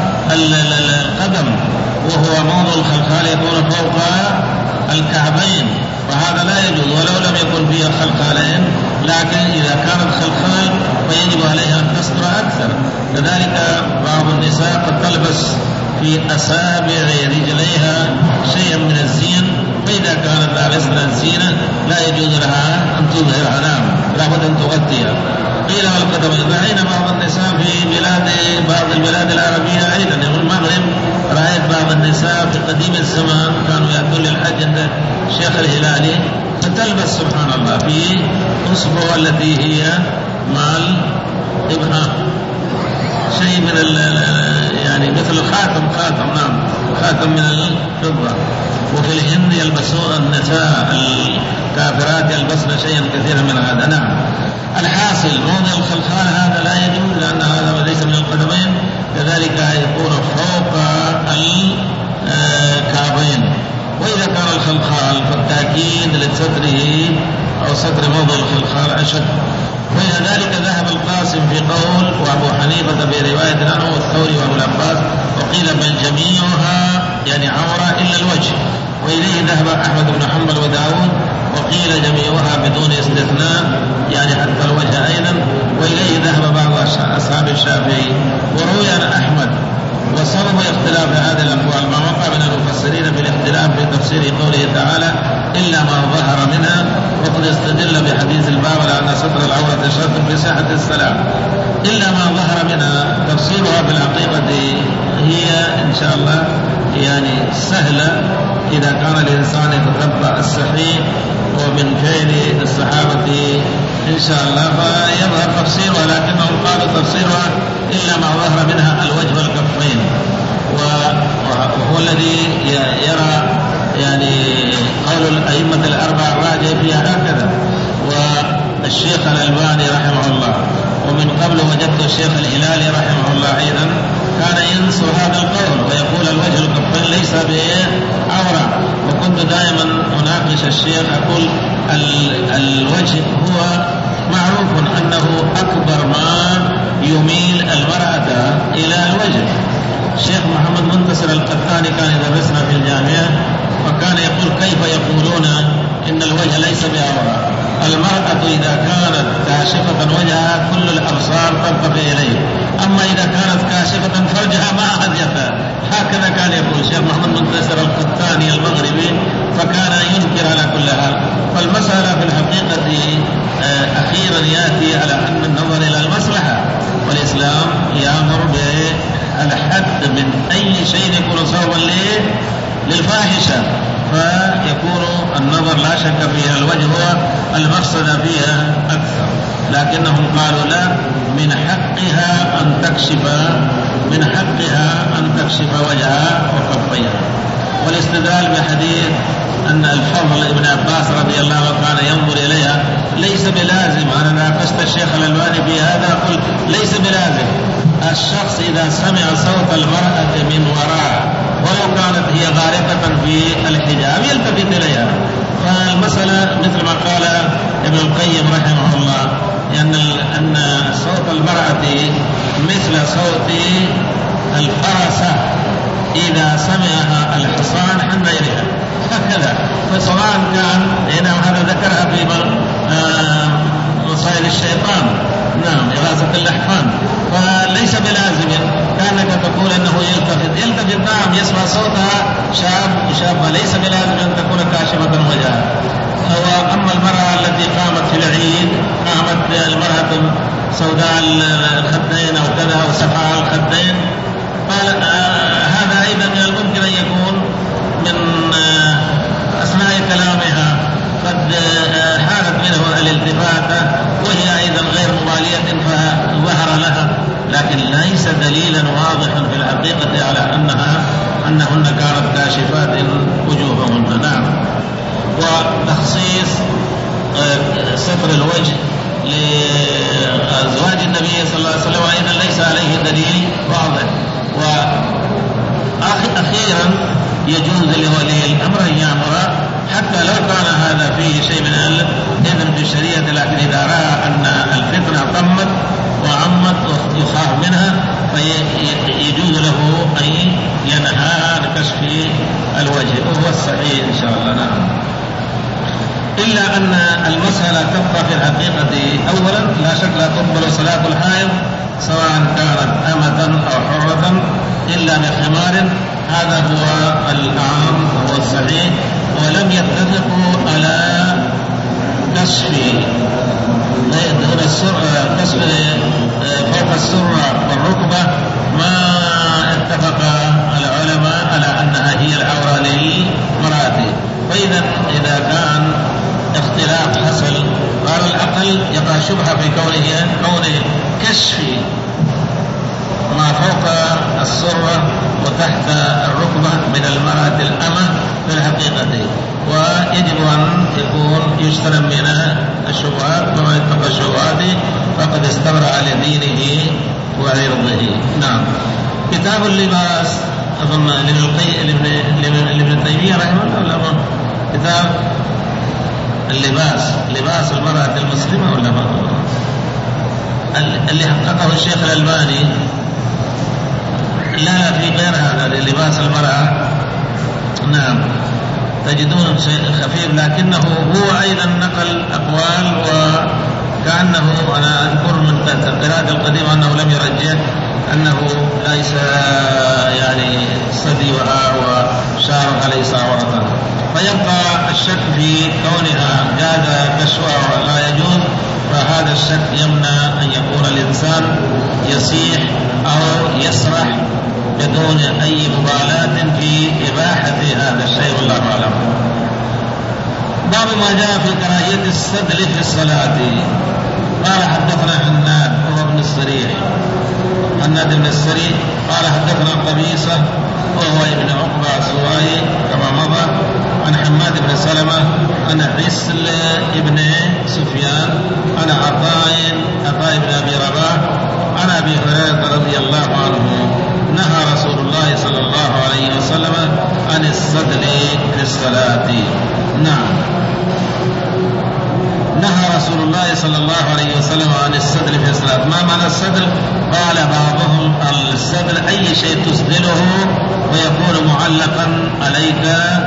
القدم، وهو موضع الخلخال يكون فوق الكعبين، وهذا لا يجوز ولو لم يكن فيها خلخالين. لكن إذا كانت خلخال فيجب عليها أن تستر أكثر. كذلك بعض النساء قد تلبس في أصابع رجليها شيئا من الزين، فإذا كانت لابسة الزينة لا يجوز لها أن تظهرها، نعم لابد أن تغطيها. قيل والقدمين. رأينا بعض النساء في بلاد بعض البلاد العربية أيضا، يعني المغرب رأيت بعض النساء في قديم الزمان كانوا يأتون للحج عند الشيخ الهلالي فتلبس سبحان الله في أصبع التي هي مال ابنها شيء من يعني مثل خاتم خاتم نعم خاتم من الفضة. وفي الهند يلبسون النساء الكافرات يلبسن شيئا كثيرا من هذا. نعم الحاصل موضع الخلخال هذا لا يجوز لأن هذا ليس من القدمين، كذلك يكون فوق الكعبين. وإذا كان الخلخال فالتأكيد لستره أو ستر موضع الخلخال أشد. وإلى ذلك ذهب القاسم في قول وأبو حنيفة في رواية عنه والثوري وأبو العباس، وقيل بل جميعها يعني عورة إلا الوجه. وإليه ذهب أحمد بن حنبل وداود، وقيل جميعها بدون استثناء يعني حتى الوجه أيضا. وإليه ذهب بعض أصحاب الشافعي. وروي عن أحمد. وسبب اختلاف هذه الأقوال ما وقع من المفسرين في الاختلاف في تفسير قوله تعالى إلا ما ظهر منها، وقد استدل بحديث الباب على أن ستر العورة شرط في صحة الصلاة. إلا ما ظهر منها تفسيرها في الحقيقة هي إن شاء الله يعني سهلة إذا كان الإنسان يتتبع الصحيح ومن فعل الصحابة إن شاء الله فيظهر تفسيرها، لكنهم قالوا تفسيرها إلا ما ظهر منها الوجه والكفين، وهو الذي يرى يعني قول الأئمة الأربعة الراجع فيها هكذا. والشيخ الألباني رحمه الله ومن قبل وجدت الشيخ الهلالي رحمه الله أيضا كان ينصر هذا القول ويقول الوجه الكفين ليس بعورة. وكنت دائما أناقش الشيخ أقول الوجه هو معروف أنه أكبر ما يميل المرأة إلى الوجه، الشيخ محمد منتصر القطاني كان يدرسنا في الجامعة، وكان يقول كيف يقولون إن الوجه ليس بعورة؟ المرأة إذا كانت كاشفة وجهها كل الأبصار ترتفع إليه، أما إذا كانت كاشفة فرجها ما أحد يفعل. هكذا كان يقول الشيخ محمد منتصر القطاني المغربي، فكان ينكر على كل حال. فالمسألة في الحقيقة أخيرا يأتي على أن النظر إلى المصلحة، والإسلام يأمر بالحد من أي شيء يكون صوبا للفاحشة، فيكون النظر لا شك فيها الوجه هو المقصد فيها أكثر، لكنهم قالوا لا، من حقها أن تكشف من حقها أن تكشف وجهها وكفيها. والاستدلال بحديث أن الفضل ابن عباس رضي الله عنه كان ينظر إليها ليس بلازم. أنا ناقشت الشيخ الألباني في هذا، قلت ليس بلازم. الشخص إذا سمع صوت المرأة من وراء ولو كانت هي غارقة في الحجاب يلتفت إليها. فالمسألة مثل ما قال ابن القيم رحمه الله، أن أن صوت المرأة مثل صوت الفرسة إذا سمعها الحصان عن غيرها، هكذا. فسواء كان هنا هذا ذكرها في مصائد الشيطان، نعم، إغاثة اللحفان، فليس بلازم كأنك تقول أنه يلتفت يلتفت نعم، يسمع صوتها شاب وشابة، ليس بلازم أن تكون كاشفة وجهها. أما المرأة التي قامت في العيد، قامت المرأة سوداء الخدين أو كذا وسفاء الخدين، قال آه هذا أيضا من الممكن أن يكون من آه أثناء كلامها قد آه حالت منه الالتفاتة وهي أيضا غير مبالية فظهر لها، لكن ليس دليلا واضحا في الحقيقة على أنها أنهن كانت كاشفات وجوههن. نعم. وتخصيص آه ستر الوجه لأزواج النبي صلى الله عليه وسلم أيضا ليس عليه دليل واضح. وأخيرا يجوز لولي الأمر أن يأمر حتى لو كان هذا فيه شيء من الإذن في الشريعة، لكن إذا رأى أن الفتنة طمت وعمت ويخاف منها فيجوز له أن ينهى عن كشف الوجه، وهو الصحيح إن شاء الله. نعم. إلا أن المسألة تبقى في الحقيقة أولا لا شك لا تقبل صلاة الحائض سواء كانت أمة أو حرة إلا بخمار، هذا هو العام وهو الصحيح. ولم يتفقوا على كشف كشف فوق السرة والركبة، ما اتفق العلماء على أنها هي العورة للمرأة. فإذا إذا كان اختلاف حصل قال الأقل يقع شبهة في كونه كونه كشف ما فوق السرة وتحت الركبة من المرأة الأمة في الحقيقة، ويجب أن يكون يجتنب من الشبهات، ومن اتقى الشبهات فقد استبرأ لدينه وعرضه. نعم. كتاب اللباس أظن لابن تيمية رحمه الله، كتاب اللباس، لباس المرأة المسلمة ولا ما اللي حققه الشيخ الألباني؟ لا لا في غير هذا للباس المرأة. نعم، تجدون شيء خفيف، لكنه هو أيضا نقل أقوال، وكأنه أنا أذكر من القراءة القديمة أنه لم يرجح أنه ليس يعني صديها وشعرها ليس عورة، فيبقى الشك في كونها جاز كشفها ولا يجوز، فهذا الشك يمنع أن يكون الإنسان يصيح أو يسرح بدون أي مبالاة في إباحة هذا الشيء، والله أعلم. باب ما جاء في كراهية السدل في الصلاة. قال حدثنا حناد وهو ابن السريح، حناد بن السريح قال حدثنا القبيصة وهو ابن عقبة السوائي كما مضى، عن حماد بن سلمة عن عسل ابن سفيان عن عطاء عطاء بن أبي رباح عن أبي هريرة رضي الله عنه نهى رسول الله صلى الله عليه وسلم عن السدل في الصلاة. نعم، نهى رسول الله الرسول صلى الله عليه وسلم عن السدل في الصلاة. ما معنى السدل؟ قال بعضهم السدل أي شيء تسدله ويكون معلقا عليك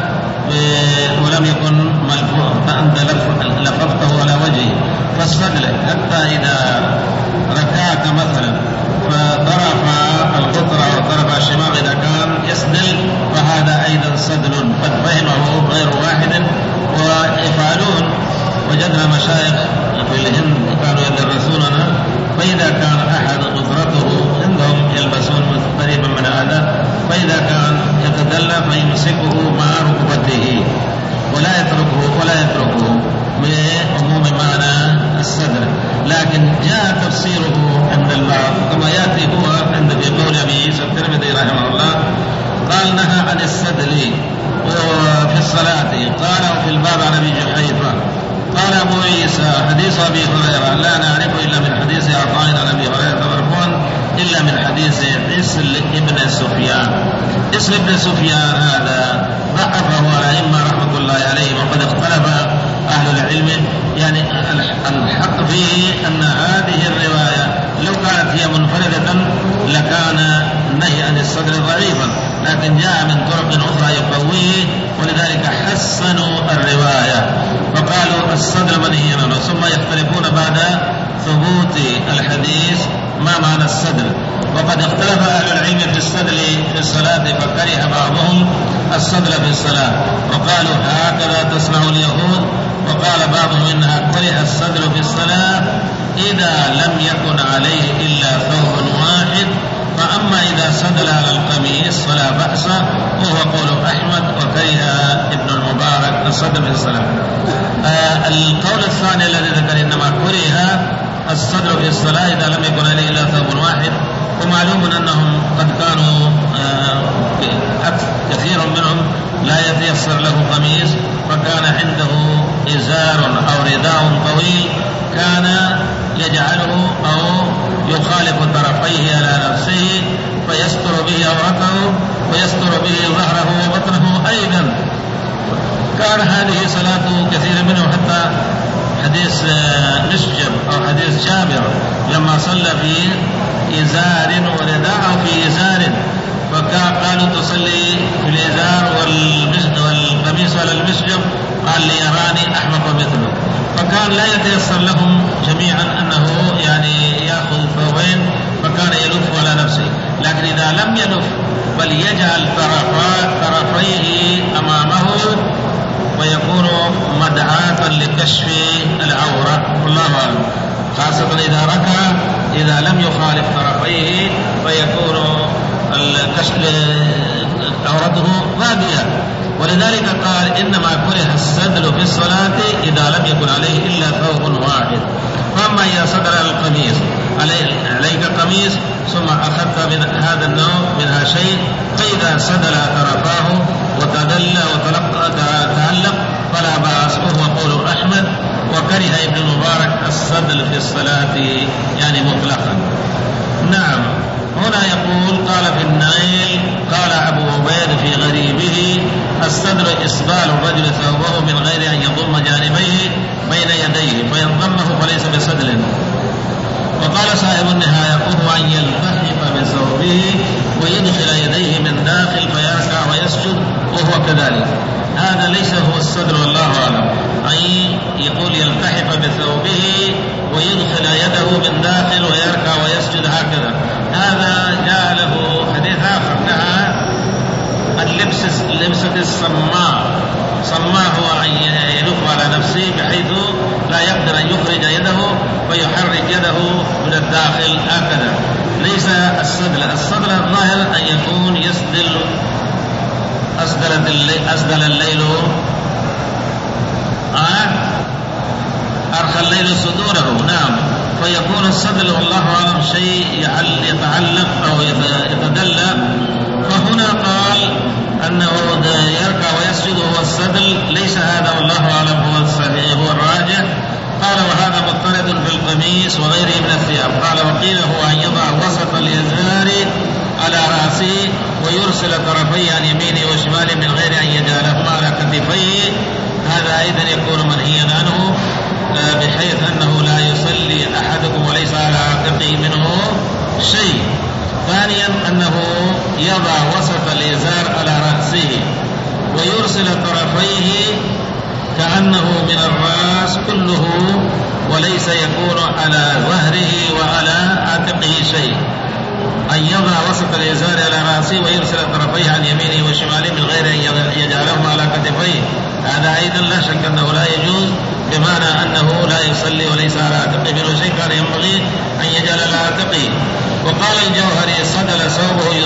ولم يكن ملفوظا فأنت لفظته على وجهه، فالسدل حتى إذا ركعت مثلا فضرب القطرة وضرب الشماغ إذا كان يسدل فهذا أيضا سدل قد فهمه غير واحد ويفعلون. وجدنا مشايخ في الهند كانوا يدرسوننا، فإذا كان أحد قدرته عندهم يلبسون قريبا من هذا، فإذا كان يتدلى فيمسكه مع ركبته ولا يتركه ولا يتركه بعموم معنى السدر. لكن جاء تفسيره عند البعض كما يأتي هو عند في قول أبي عيسى الترمذي رحمه الله، قال نهى عن السدل وفي الصلاة، قال في الباب عن أبي جحيفة. قال أبو عيسى حديث أبي هريرة لا نعرف إلا من حديث عطاء عن أبي هريرة مرفوعا إلا من حديث إسل ابن سفيان. إسل ابن سفيان هذا ضعفه الأئمة رحمة الله عليه، وقد اختلف أهل العلم. يعني الحق فيه أن هذه الرواية لو كانت هي منفردة لكان النهي عن الصدر ضعيفا، لكن جاء من طرق أخرى يقويه، ولذلك حسنوا الرواية وقالوا الصدر منهي عنه. ثم يختلفون بعد ثبوت الحديث ما معنى الصدر، وقد اختلف أهل العلم في الصدر في الصلاة، فكره بعضهم الصدر في الصلاة وقالوا هكذا تصنع اليهود، وقال بعضهم إنها كره الصدر في الصلاة إذا لم يكن عليه إلا ثوب واحد، فأما إذا سدل على القميص فلا بأس، وهو قول أحمد وكره ابن المبارك الصدر في الصلاة. آه القول الثاني الذي ذكر إنما كره الصدر في الصلاة إذا لم يكن عليه إلا ثوب واحد، ومعلوم أنهم قد كانوا آه كثير منهم لا يتيسر له قميص، فكان عنده إزار أو رداء طويل كان يجعله أو يخالف طرفيه على نفسه فيستر به عورته ويستر به ظهره وبطنه أيضا. كان هذه صلاته كثير منه، حتى حديث مسجب أو حديث جابر لما صلى في إزار ورداء في إزار، فقالوا تصلي في الإزار والقميص على المسجب، قال لي يراني أحمق مثله. فكان لا يتيسر لهم جميعا أنه يعني يأخذ ثوبين، فكان يلف على نفسه. لكن إذا لم يلف بل يجعل طرفيه أمامه ويكون مدعاة لكشف العورة والله أعلم، خاصة إذا ركع إذا لم يخالف طرفيه فيكون الكشف عورته غادية. ولذلك قال إنما كره السدل في الصلاة إذا لم يكن عليه إلا ثوب واحد. فأما إذا سدل القميص عليك قميص ثم أخذت من هذا النوع منها شيء، فإذا سدل طرفاه وتدلى وتعلق فلا بأس، وهو قول أحمد وكره ابن المبارك السدل في الصلاة يعني مطلقا. نعم. هنا يقول قال في النيل قال أبو عبيد في غريبه السدر إسبال الرجل ثوبه من غير أن يضم جانبيه بين يديه، فإن ضمه فليس بسدل. وقال صاحب النهاية وهو أن يلتحف بثوبه ويدخل يديه من داخل فيركع ويسجد وهو كذلك، هذا ليس هو الصدر والله أعلم. أي يقول يلتحف بثوبه ويدخل يده من داخل ويركع ويسجد هكذا، هذا جاء له حديث آخر نهى اللبسة الصماء. صماء هو أن يلف على نفسه بحيث لا يقدر أن يخرج يده ويحرك يده من الداخل هكذا، ليس السدل. السدل الظاهر أن يكون يسدل أسدل الليل آه أرخى الليل صدوره، نعم، فيكون السدل والله أعلم شيء يتعلق أو يتدلى. فهنا قال أنه يركع ويسجد هو السدل، ليس هذا والله أعلم هو الصحيح هو الراجح. قال وهذا مضطرد في القميص وغيره من الثياب. قال وقيل هو أن يضع وسط الإزار على رأسه ويرسل طرفيه عن يمينه وشماله من غير أن يجعلهما على كتفيه هذا أيضا يكون منهيا عنه بحيث أنه لا يصلي أحدكم وليس على عاتقه منه شيء. ثانيا أنه يضع وسط الإزار على رأسه ويرسل طرفيه كأنه من الرأس كله وليس يكون على ظهره وعلى عاتقه شيء، أن يضع وسط الإزار على رأسه ويرسل طرفيه عن يمينه وشماله من غير أن يجعلهما على كتفيه. هذا أيضا لا شك أنه لا يجوز، بمعنى أنه لا يصلي وليس على عاتقه منه شيء، كان ينبغي أن يجعل على عاتقه. وقال الجوهري صدل ثوبه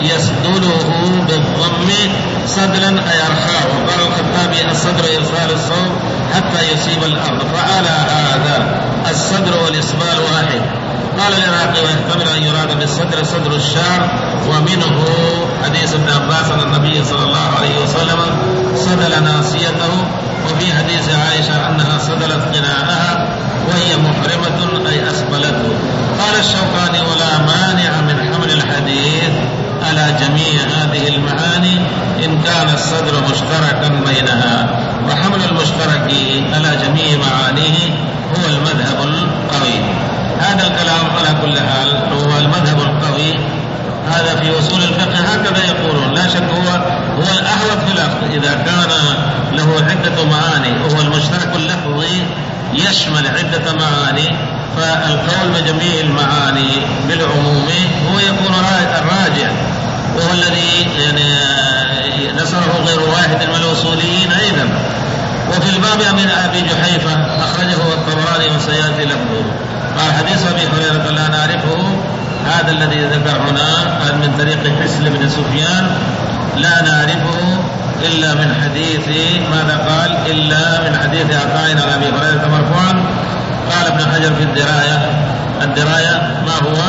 يسدله بالضم صدلا أي أرخاء. وقال الخطابي الصدر إرسال الثوب حتى يصيب الأرض، فعلى هذا الصدر والإسبال واحد. قال العراقي ويحتمل أن يراد بالصدر صدر الشعر، ومنه حديث ابن عباس أن النبي صلى الله عليه وسلم صدل ناصيته، وفي حديث عائشة أنها صدلت قناعها وهي محرمة أي أسبلته. قال الشوكاني ولا مانع من حمل الحديث على جميع هذه المعاني إن كان الصدر مشتركا بينها، وحمل المشترك على جميع معانيه هو المذهب القوي. هذا الكلام على كل حال هو المذهب القوي، هذا في أصول الفقه هكذا يقولون، لا شك هو هو الأحوط في الأخذ إذا كان له عدة معاني وهو المشترك اللفظي يشمل عدة معاني، فالقول بجميع المعاني بالعموم هو يكون الراجع، وهو الذي يعني نصره غير واحد من الأصوليين أيضا. وفي الباب من أبي جحيفة أخرجه الطبراني وسيأتي لفظه. قال حديث أبي هريرة لا نعرفه، هذا الذي ذكر هنا من طريق حسل بن سفيان لا نعرفه إلا من حديث ماذا قال إلا من حديث عطاء عن أبي هريرة مرفوعا. قال ابن حجر في الدراية، الدراية ما هو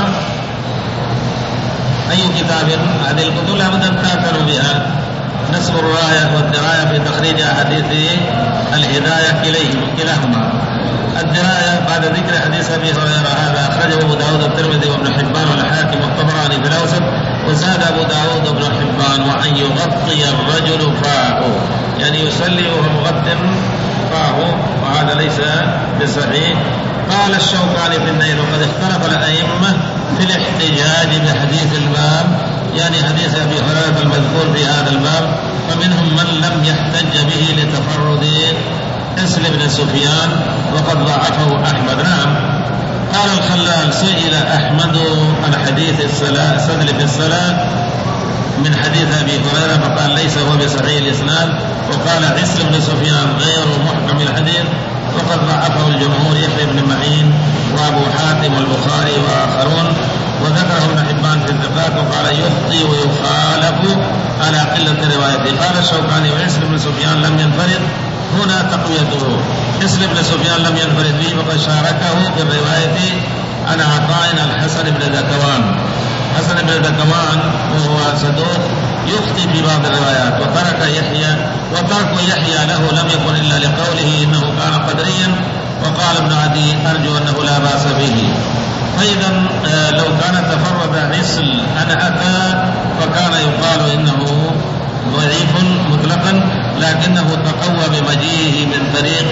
أي كتاب هذه الكتب لابد أن تعتنوا بها، نسب الراية والدراية في تخريج أحاديث الهداية كلاهما. الدراية بعد ذكر حديث أبي هريرة هذا أخرجه أبو داود والترمذي وابن حبان والحاكم والطبراني في الأوسط، وزاد أبو داود وابن حبان وأن يغطي الرجل فاه، يعني يصلي وهو مغطٍ فاه، وهذا ليس بصحيح. قال الشوكاني في النيل وقد اختلف الأئمة في الاحتجاج بحديث الباب، يعني حديث أبي هريرة المذكور في هذا الباب، فمنهم من لم يحتج به لتفرد حسن بن سفيان وقد ضعفه أحمد. نعم. قال الخلال سئل أحمد عن حديث السدل في الصلاة من حديث أبي هريرة فقال ليس هو بصحيح الإسناد، وقال عسل بن سفيان غير محكم الحديث وقد ضعفه الجمهور يحيى بن معين وأبو حاتم والبخاري وآخرون، وذكره ابن حبان في الثقات وقال يخطي ويخالف على قلة روايته. قال الشوكاني وعسل بن سفيان لم ينفرد هنا تقويته، عسل بن سفيان لم ينفرد به وقد شاركه في الرواية عن عطاء الحسن بن ذكوان. حسن بن ذكوان وهو صدوق يخطي في بعض الروايات، وترك يحيى وترك يحيى له لم يكن إلا لقوله إنه كان قدريا، وقال ابن عدي أرجو أنه لا بأس به. فإذا لو كان تفرد عسل عن أتى فكان يقال إنه ضعيف مطلقا، لكنه تقوى بمجيئه من طريق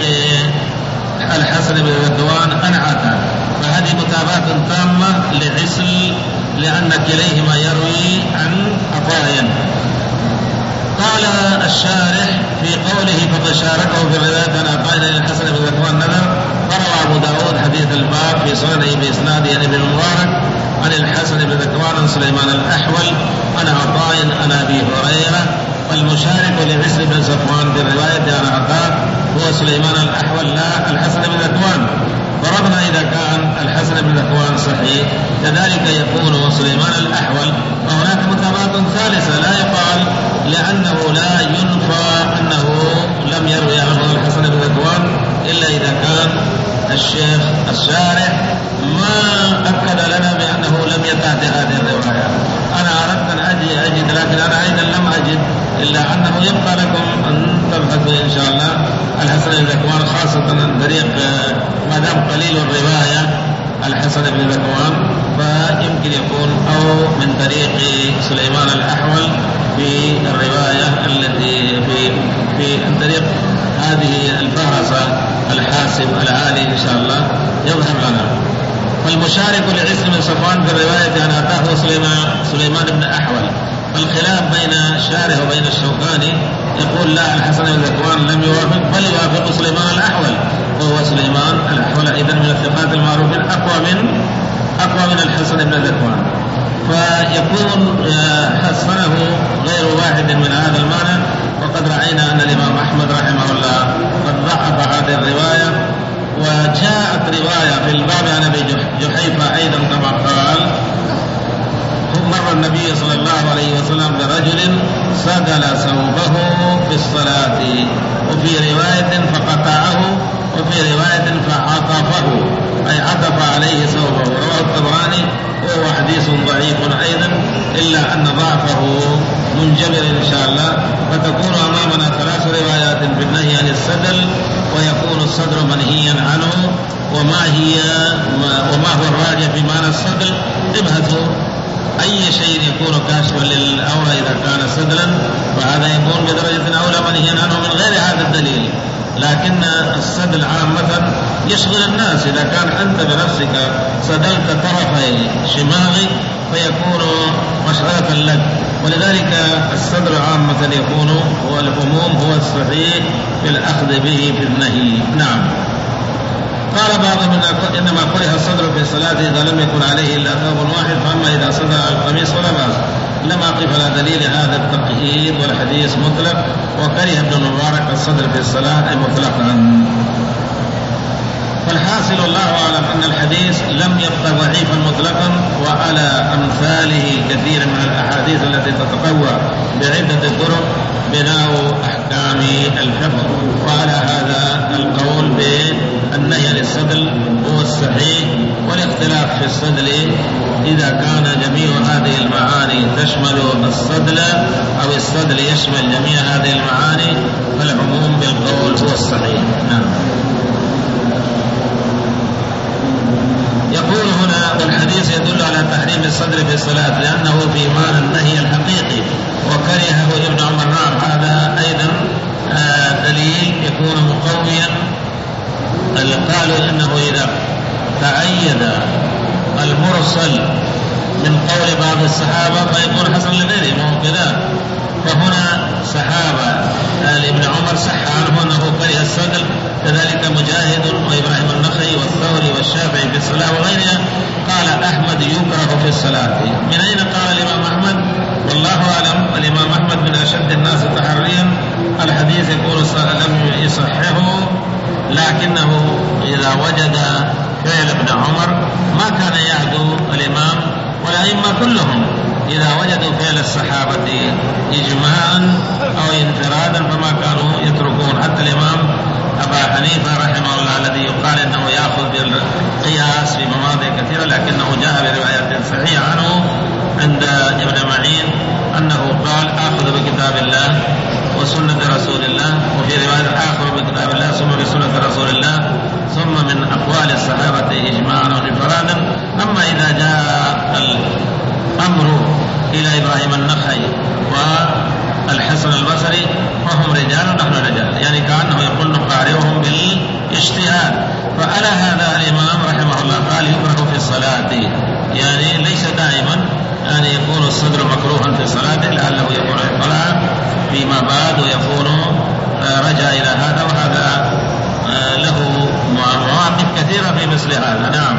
الحسن بن ذكوان عن أتى، فهذه متابعة تامة لعسل لأن كليهما يروي عن عطاء. قال الشارح في قوله فقد شاركه في الرواية عن عطاء إلى الحسن بن ذكوان نذر، فروى أبو داود حديث الباب في سننه بإسناد يعني بن المبارك عن الحسن بن ذكوان عن سليمان الأحول عن عطاء عن أبي هريرة، والمشارك لعسل بن صفوان في الرواية عن عطاء هو سليمان الأحول لا الحسن بن ذكوان. فرضنا إذا كان الحسن بن ذكوان صحيح كذلك يكون سليمان الأحول، وهناك متابعة ثالثة لا يقال لأنه لا ينفى أنه لم يروي عنه الحسن بن ذكوان إلا إذا كان الشيخ الشارح ما أكد لنا بأنه لم يتعد هذه الرواية. أنا أردت أن أجي أجد لكن أنا أيضا لم أجد، إلا أنه يبقى لكم أن تبحثوا إن شاء الله الحسن بن ذكوان خاصة عن طريق ما دام قليل الرواية الحسن بن ذكوان، فيمكن يكون أو من طريق سليمان الأحول في الرواية التي في في طريق هذه الفهرسة الحاسب العالي إن شاء الله يظهر لنا. فالمشارك لعيسى بن صفوان في الرواية أن أتاه سليمان, سليمان بن أحول. فالخلاف بين الشارح وبين الشوكاني، يقول لا الحسن بن ذكوان لم يوافق بل يوافق سليمان الأحول، وهو سليمان الأحول أيضا من الثقات المعروفين أقوى من أقوى من الحسن بن ذكوان، فيكون حسنه غير واحد من هذا المعنى. وقد رأينا أن الإمام أحمد رحمه الله قد ضعف هذه الرواية. وجاءت رواية في الباب عن أبي جحيفة أيضا كما قال مر النبي صلى الله عليه وسلم برجل سدل ثوبه في الصلاة، وفي رواية فقطعه، وفي رواية فعطفه أي عطف عليه ثوبه. رواه الطبراني وهو حديث ضعيف أيضا، إلا أن ضعفه منجبر إن شاء الله. فتكون أمامنا ثلاث روايات في النهي عن السدل، ويكون الصدر منهيا عنه، وما هي وما هو الراجع في معنى السدل. ابحثوا أي شيء يكون كاشفا للعورة إذا كان سدلا، فهذا يكون بدرجة أولى منهيا عنه من غير هذا الدليل. لكن السدل عامة يشغل الناس، إذا كان أنت بنفسك سدلت طرفي شماغي فيكون مشغلة لك، ولذلك السدل عامة يكون هو العموم هو الصحيح في الأخذ به في النهي. نعم. قال بعضهم إنما كره الصدر في الصلاة إذا لم يكن عليه إلا ثوب واحد، فأما إذا صدر على القميص فلا بأس. لما قف على دليل هذا التقييد والحديث مطلق، وكره ابن المبارك الصدر في الصلاة مطلقا. فالحاصل الله أعلم أن الحديث لم يبقى ضعيفا مطلقا، وعلى أمثاله كثير من الأحاديث التي تتقوى بعدة طرق بناء أحكام الفقه. وعلى هذا القول بالنهي عن السدل هو الصحيح، والاختلاف في السدل إذا كان جميع هذه المعاني تشمل السدل أو السدل يشمل جميع هذه المعاني، فالعموم بالقول هو الصحيح. نعم. يقول هنا والحديث يدل على تحريم الصدر في الصلاة لأنه في معنى النهي الحقيقي، وكرهه ابن عمر. نعم، هذا أيضا آه دليل يكون مقويا. قالوا إنه إذا تأيد المرسل من قول بعض الصحابة فيكون حسن لغيره كذا. فهنا صحابة ابن عمر صح عنه أنه كره السدل، كذلك مجاهد وإبراهيم النخعي والثوري والشافعي في الصلاة وغيرها. قال أحمد يكره في الصلاة. من أين قال الإمام أحمد؟ والله أعلم. الإمام أحمد من أشد الناس تحريا. الحديث يقول لم يصححه، لكنه إذا وجد فعل ابن عمر ما كان يعدو الإمام والأئمة كلهم، إذا وجدوا فعل الصحابة إجماعا أو انفرادا فما كانوا يتركون. حتى الإمام أبا حنيفة رحمه الله الذي يقال أنه يأخذ بالقياس في مواضع كثيرة، لكنه جاء بروايات صحيحة عنه عند ابن معين أنه قال آخذ بكتاب الله وسنة رسول الله، وفي رواية آخر بكتاب الله ثم بسنة رسول الله، ثم من أقوال الصحابة إجماعا وانفرادا. أما إذا جاء الأمر إلى إبراهيم النخعي والحسن البصري فهم رجال ونحن رجال، يعني كأنه يقول نقارئهم بالاجتهاد. فعلى هذا الإمام رحمه الله قال يكره في الصلاة، يعني ليس دائما أن يكون الصدر مكروها في الصلاة، لعله يكون اطلاع فيما بعد ويكون رجع إلى هذا، وهذا له مواقف كثيرة في مثل هذا. نعم.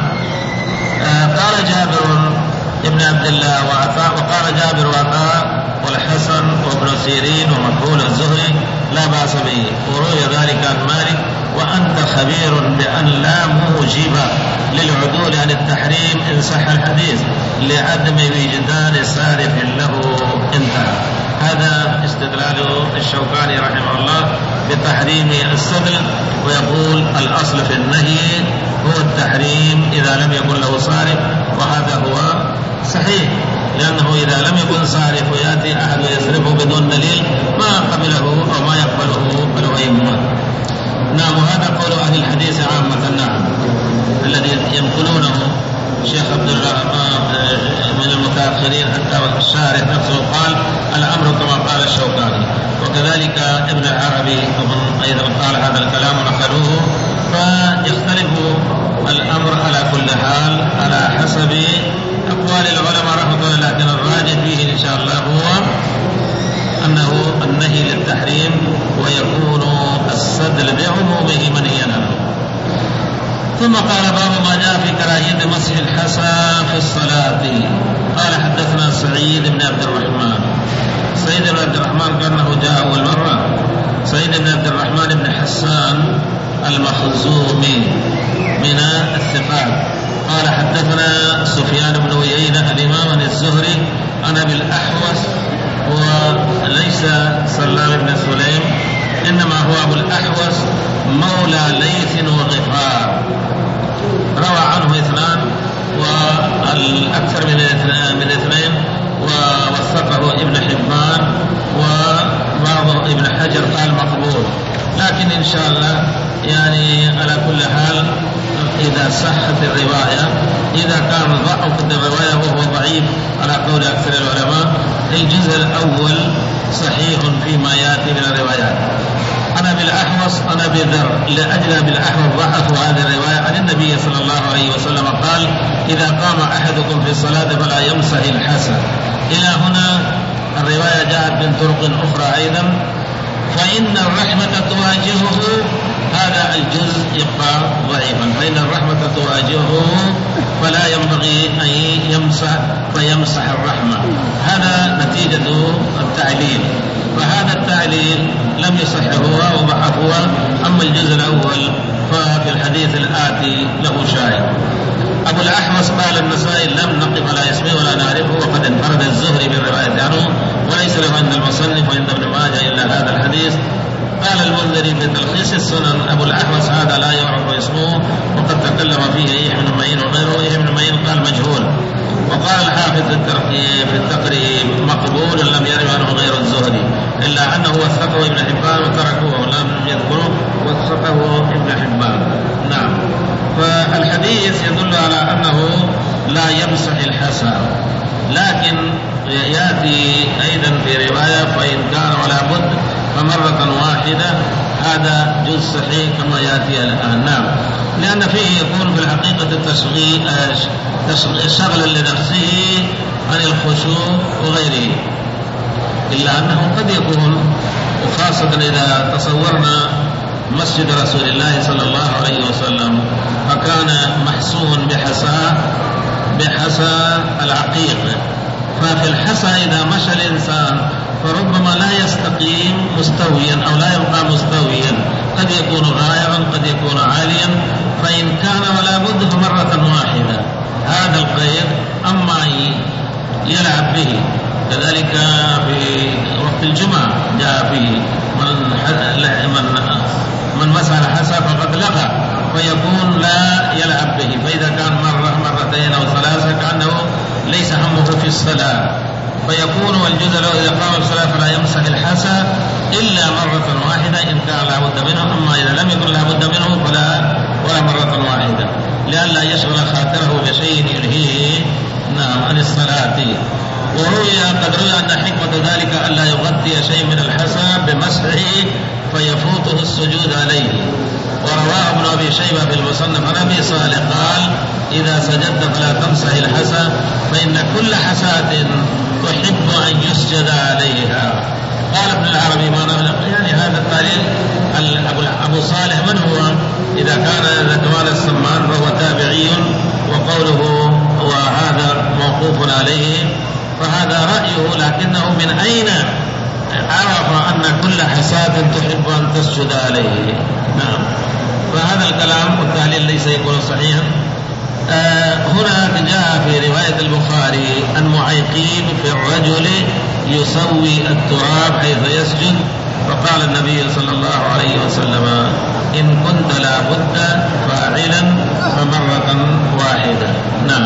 قال جابر ابن عبد الله وعطاء، وقال جابر وعطاء والحسن وابن سيرين ومكحول الزهري لا بأس به، وروي ذلك عن مالك. وأنت خبير بأن لا موجب للعدول عن التحريم إن صح الحديث لعدم وجدان صارف له. انتهى. هذا استدلال الشوكاني رحمه الله بتحريم السدل، ويقول الأصل في النهي هو التحريم إذا لم يكن له صارف، وهذا هو صحيح، لأنه إذا لم يكن صارف ويأتي أحد ويصرفه بدون دليل ما قبله أو ما يقبله العلماء. نعم. وهذا قول أهل الحديث عامة. نعم. الذي ينقلونه شيخ عبد الله من المتأخرين حتى الشارح نفسه قال الأمر كما قال الشوكاني. وكذلك ابن العربي أيضا قال هذا الكلام ونقلوه. فيختلف الأمر على كل حال على حسب أقوال العلماء رحمه الله، لكن الراجح فيه إن شاء الله هو أنه النهي للتحريم ويكون السدل بعمومه منهيا عنه. ثم قال باب ما جاء في كراهية مسح الحسى في الصلاة. قال حدثنا سعيد بن عبد الرحمن. سعيد بن عبد الرحمن كأنه جاء أول مرة. سعيد بن عبد الرحمن بن حسان المخزومي من الثقات. قال حدثنا سفيان بن عيينة الإمام الزهري عن أبي الأحوص، وليس سلام بن سليم إنما هو أبو الأحوص مولى ليث وغفار، روى عنه اثنان والأكثر من اثنين، ووثقه ابن حبان وبعض ابن حجر قال مقبول. لكن إن شاء الله يعني على كل حال إذا صحت الرواية، إذا كان ضعف الرواية وهو ضعيف على قول أكثر العلماء، الجزء الأول صحيح فيما يأتي من الروايات. أنا بالأحوص أنا بذر لأجل بالأحوص ضعفوا هذه الرواية عن النبي صلى الله عليه وسلم قال إذا قام أحدكم في الصلاة فلا يمسح الحسى. إلى هنا الرواية جاءت من طرق أخرى أيضا. فإن الرحمة تواجهه، هذا الجزء يبقى ضعيفا، فإن الرحمة تواجهه فلا ينبغي أن يمسح فيمسح الرحمة. هذا نتيجة التعليل، فهذا التعليل لم يصحه وضعفه. أما الجزء الأول ففي الحديث الآتي له شاهد. أبو الأحوص قال النسائي لم نقف على اسمه ولا نعرفه، وقد انفرد الزهري بالرواية عنه وليس له عند المصنف وعند ابن ماجه إلا هذا الحديث. قال المنذري في تلخيص السنن أبو الأحوص هذا لا يعرف اسمه، وقد تكلم فيه يحيى بن معين وغيره. يحيى بن معين قال مجهول. وقال الحافظ في التقريب مقبول لم يرد عنه غير الزهري، إلا أنه وثقه ابن حبان وتركه ولم يذكره وثقه ابن حبان. نعم. فالحديث يدل على أنه لا يمسح الحسى، لكن يأتي أيضا في رواية فإن كان ولا بد فمرة واحدة، هذا جزء صحيح كما يأتي الآن. نعم. لأن فيه يكون في الحقيقة التشغيل شغلا لنفسه عن الخشوع وغيره، إلا أنه قد يكون، وخاصة إذا تصورنا مسجد رسول الله صلى الله عليه وسلم فكان محصون بحسى بحسى العقيق، ففي الحسى إذا مشى الإنسان فربما لا يستقيم مستويا أو لا يبقى مستويا، قد يكون غائرا قد يكون عاليا، فإن كان ولا بد فمرة واحدة هذا القيد. أما يلعب به كذلك في وقت الجمعة جاء فيه من من من مسح الحسى فقد لغى، فيكون لا يلعب به. فإذا كان مرة مرتين أو ثلاثة كأنه ليس همه في الصلاة، فيكون والجزء له إذا قام الصلاة فلا يمسح الحسى إلا مرة واحدة إن كان لا بد منه. أما إذا لم يكن لا بد منه فلا ولا مرة واحدة، لئلا يشغل خاطره بشيء يلهيه نعم عن الصلاة. وروي قد روي أن حكمة ذلك ألا يغطي شيء من الحسى بمسحه فيفوته السجود عليه. ورواه ابن أبي شيبة في المصنف عن أبي صالح قال إذا سجدت فلا تمسح الحسى فإن كل حساة تحب أن يسجد عليها. قال ابن العربي ما يعني هذا التعليل أبو صالح من هو؟ إذا كان ذكوان السمان فهو تابعي، وقوله وهذا موقوف عليه، فهذا رأيه، لكنه من أين عرف أن كل حساة تحب أن تسجد عليه؟ نعم. فهذا الكلام والتعليل ليس يكون صحيحا. آه هنا جاء في رواية البخاري عن معيقين في الرجل يسوي التراب حيث يسجد، فقال النبي صلى الله عليه وسلم إن كنت لا بد فاعلا فمرة واحدة. نعم.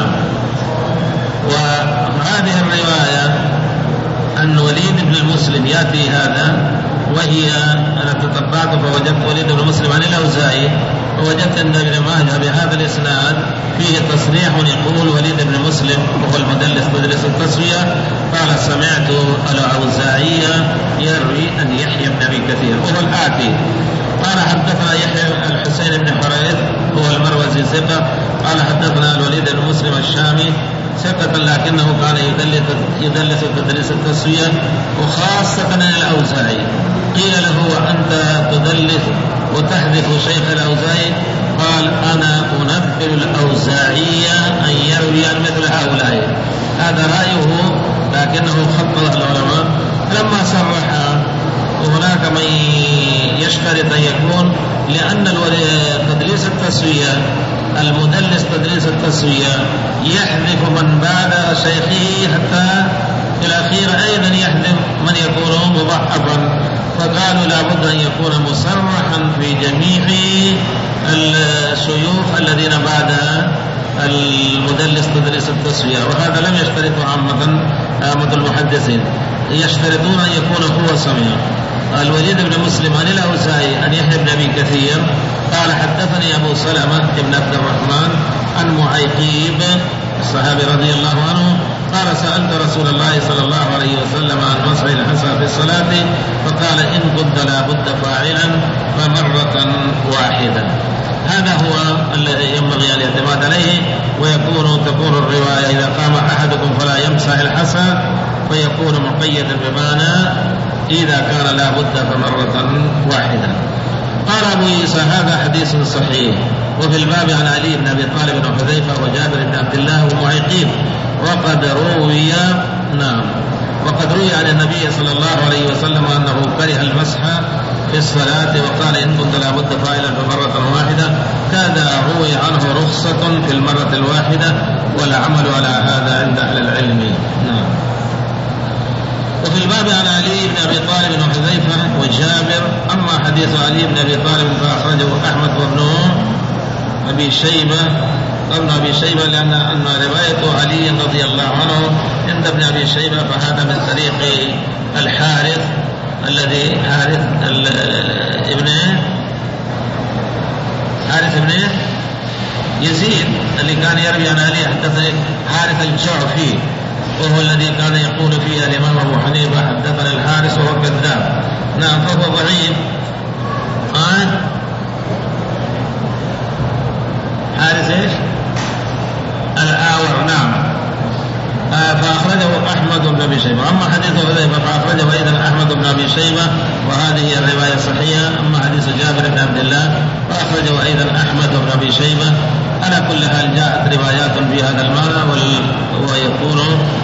وهذه الرواية أن وليد بن المسلم يأتي هذا، وهي أنا تتبعت فوجدت وليد بن المسلم عن الأوزاعي ووجدت أن ابن ماجه بهذا الإسناد فيه تصريح يقول وليد بن مسلم وهو المدلس مدلس التسوية قال سمعت الأوزاعي يروي أن يحيى بن أبي كثير وهو الآتي قال حدثنا يحيى الحسين بن حريث هو المروزي ثقة قال حدثنا الوليد بن مسلم الشامي ثقة لكنه كان يدلس يدلس تدليس التسوية وخاصة الأوزاعي. قيل له وأنت تدلس وتحذف شيخ الأوزاعي؟ قال أنا أنبئ الأوزاعي أن يروي مثل هؤلاء. هذا رأيه لكنه خطأ العلماء لما صرح. وهناك من يشترط أن يكون لأن تدليس التسوية المدلس تدليس التسوية يحذف من بعد شيخه حتى في الأخير أيضا يحذف من يكون مضعفا، فقالوا لا بد أن يكون مصرحا في جميع الشيوخ الذين بعد المدلس تدليس التسوية، وهذا لم يشترطوا عامة عامة المحدثين، يشترطون أن يكون هو سميع. الوليد بن مسلم عن الأوزاعي أن يحيى بن أبي كثير قال حدثني أبو سلمة بن عبد الرحمن عن معيقيب الصحابي رضي الله عنه قال سألت رسول الله صلى الله عليه وسلم عن مسح الحصى في الصلاة فقال إن كنت لا بد فاعلا فمرة واحدة. هذا هو الذي ينبغي الاعتماد عليه، ويكون تكون الرواية إذا قام أحدكم فلا يمسح الحصى فيكون مقيدا بمعنى إذا كان لا بد فمرة واحدة. قال أبو عيسى هذا حديث صحيح. وفي الباب عن علي بن أبي طالب وحذيفة وجابر بن عبد الله ومعيقيب وقد روي نعم وقد روي عن النبي صلى الله عليه وسلم أنه كره المسح في الصلاة وقال إن كنت لا بد فاعلا فمرة واحدة. كذا روي عنه رخصة في المرة الواحدة والعمل على هذا عند أهل العلم. نعم. وفي الباب عن علي بن أبي طالب وحذيفة وجابر. أما حديث علي بن أبي طالب فأخرجه أحمد وابن أبي شيبة ابن أبي شيبة لأن أن رواية علي رضي الله عنه عند ابن أبي شيبة فهذا من طريق الحارث الذي حارث ابن حارث ابن يزيد اللي كان يروي عن علي حدثني حارث الجعفي وهو الذي كان يقول فيه الإمام أبو حنيفة حدثنا الحارث وهو كذاب. نعم فهو ضعيف. آه حارث ايش؟ الآور. نعم. آه فأخرجه أحمد بن أبي شيبة. أما حديث حذيفة فأخرجه أيضا أحمد بن أبي شيبة وهذه هي الرواية الصحيحة. أما حديث جابر بن عبد الله فأخرجه أيضا أحمد بن أبي شيبة. على كل حال جاءت روايات في هذا المعنى ويكون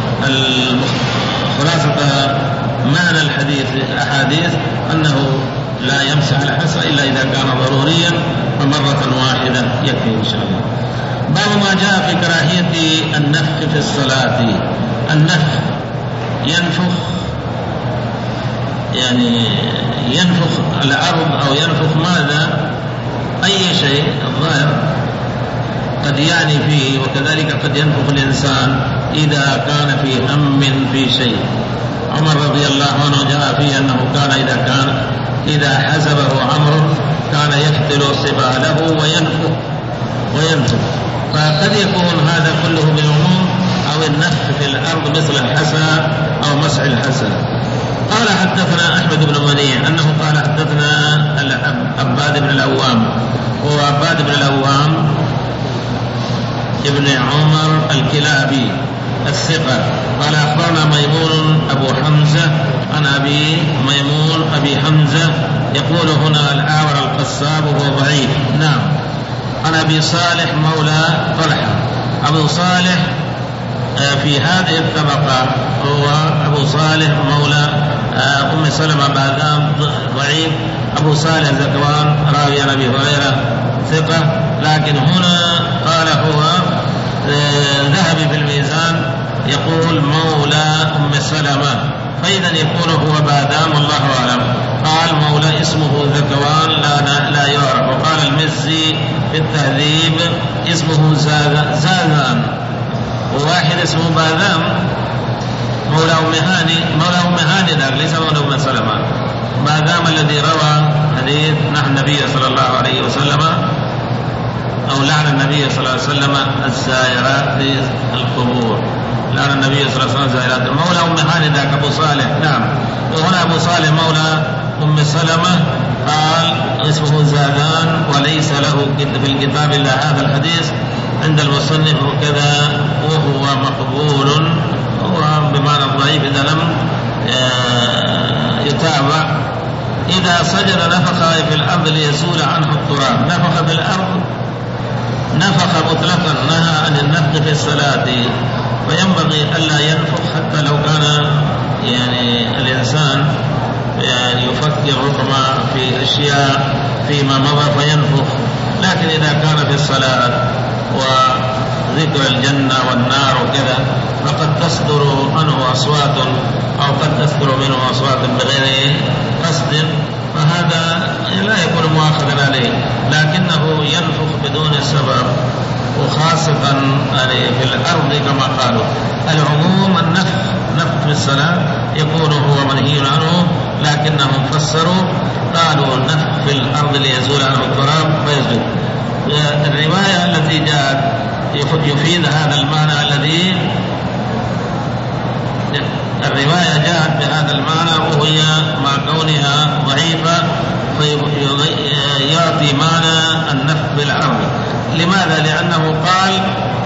خلاصة معنى الحديث أحاديث أنه لا يمسح الحصى إلا إذا كان ضروريا فمرة واحدة يكفي إن شاء الله. باب ما جاء في كراهية النفخ في الصلاة. النفخ ينفخ يعني ينفخ الأرض أو ينفخ ماذا؟ أي شيء الظاهر قد يعني فيه، وكذلك قد ينفخ الإنسان إذا كان في هم في شيء. عمر رضي الله عنه جاء فيه أنه كان إذا كان إذا حزبه أمر كان يفتل سباله وينفخ وينفخ. فقد يكون هذا كله بالعموم أو النفخ في الأرض مثل الحسى أو مسح الحسى. قال حدثنا أحمد بن منيع أنه قال حدثنا عباد بن الأوام هو عباد بن الأوام ابن عمر الكلابي الثقة قال أخبرنا ميمون أبو حمزة عن أبي ميمون أبي حمزة يقول هنا الآور القصاب وهو ضعيف. نعم. عن أبي صالح مولى طلحة. أبو صالح في هذه الطبقة هو أبو صالح مولى أم سلمة باذام ضعيف. أبو صالح ذكوان راوي عن أبي هريرة ثقة، لكن هنا قال هو ذهبي في الميزان يقول مولى أم سلمة، فإذا يكون هو باذام والله أعلم. قال مولى اسمه ذكوان لا لا يعرف. وقال المزي في التهذيب اسمه زاذان وواحد اسمه باذام مولى أم هاني مولى أم هاني ذاك ليس مولى أم سلمة. باذام الذي روى حديث نحن النبي صلى الله عليه وسلم أو لعن النبي صلى الله عليه وسلم الزائرات في القبور، لعن النبي صلى الله عليه وسلم الزائرات. مولى أم هاني ذاك أبو صالح، نعم. وهنا أبو صالح مولى أم سلمة قال اسمه زادان وليس له في الكتاب إلا هذا الحديث عند المصنف وكذا، وهو مقبول، هو بمعنى الضعيف إذا لم يتابع. إذا سجد نفخ في الأرض ليزول عنه التراب. نفخ في الأرض نفخ مطلقا، نهى عن النفخ في الصلاة، فينبغي ألا ينفخ حتى لو كان يعني الإنسان يعني يفكر ربما في أشياء فيما مضى فينفخ، لكن إذا كان في الصلاة وذكر الجنة والنار وكذا فقد تصدر عنه أصوات أو قد تصدر منه أصوات بغير قصد، فهذا لا يكون مؤاخذا عليه، لكنه ينفخ بدون سبب، وخاصة في الأرض كما قالوا. العموم النفخ نفخ في الصلاة يكون هو منهي عنه، لكنهم فسروا قالوا النفخ في الأرض ليزول عنه التراب فيزول. الرواية التي جاءت يفيد هذا المعنى الذي الرواية جاءت بهذا المعنى، وهي مع كونها ضعيفة فيعطي معنى النفخ بالأرض. لماذا؟ لأنه قال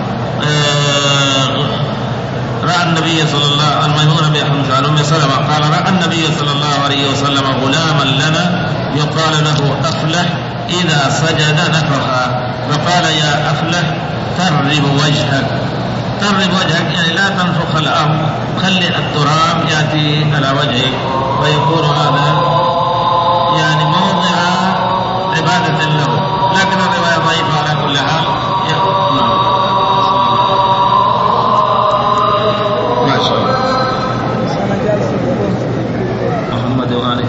آه رأى النبي صلى الله عن ميمونة بن أم سلمة قال رأى النبي صلى الله عليه وسلم غلاما لنا يقال له أفلح إذا سجد نفخ، فقال يا أفلح ترب وجهك. ترب وجهك يعني لا تنفخ الأرض، خلي التراب يأتي على وجهك، ويكون هذا يعني موضع عبادة له. لكن الرواية ضعيفة على كل حال. ما شاء الله. محمد وآله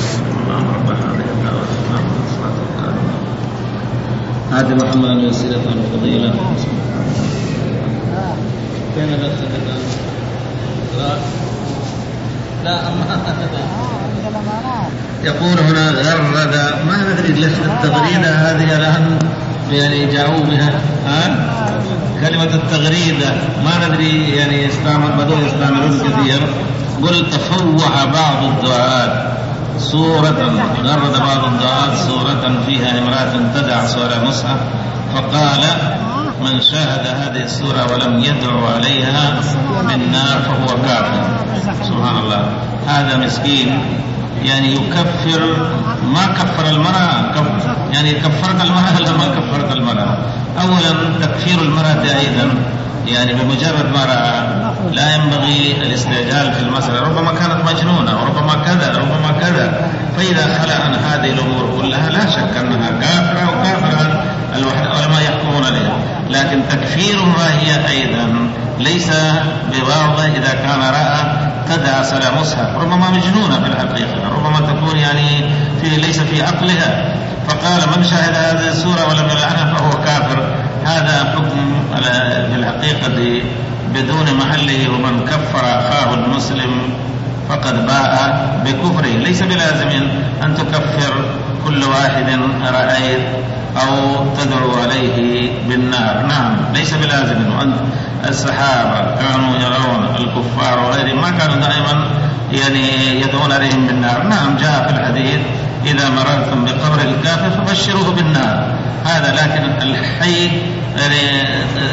هذه محمد الوسيلة والفضيلة. كان لا يقول هنا غرد، ما ندري ليش التغريدة هذه الآن يعني جاءوا بها ها؟ كلمة التغريدة ما ندري يعني يستعمل بدون يستعملون كثير. قل تفوح بعض الدعاء صورة، غرد بعض الدعاء صورة فيها امرأة تدع صورة مصحف فقال من شاهد هذه السورة ولم يدعو عليها بالنار فهو كافر. سبحان الله، هذا مسكين يعني يكفر ما كفر المرأة، يعني كفرت المرأة لما كفرت المرأة. أولا تكفير المرأة أيضا يعني بمجرد ما رأى، لا ينبغي الاستعجال في المسألة، ربما كانت مجنونة وربما كذا ربما كذا، فإذا خلى عن هذه الأمور كلها لا شك أنها كافرة وكافرة العلماء يحكمون عليها. لكن تكفيرها هي أيضا ليس بواضح إذا كان رأى تدعى صلاة مصحف، ربما مجنونة في الحقيقة، ربما تكون يعني في ليس في عقلها، فقال من شاهد هذه السورة ولم يلعنها فهو كافر. هذا حكم في الحقيقة بدون محله، ومن كفر أخاه المسلم فقد باء بكفره. ليس بلازم أن تكفر كل واحد رأيت أو تدعو عليه بالنار، نعم ليس بلازم. وأن الصحابة كانوا يرون الكفار وغيرهم ما كانوا دائما يعني يدعون عليهم بالنار. نعم جاء في الحديث إذا مررتم بقبر الكافر فبشروه بالنار، هذا. لكن الحي يعني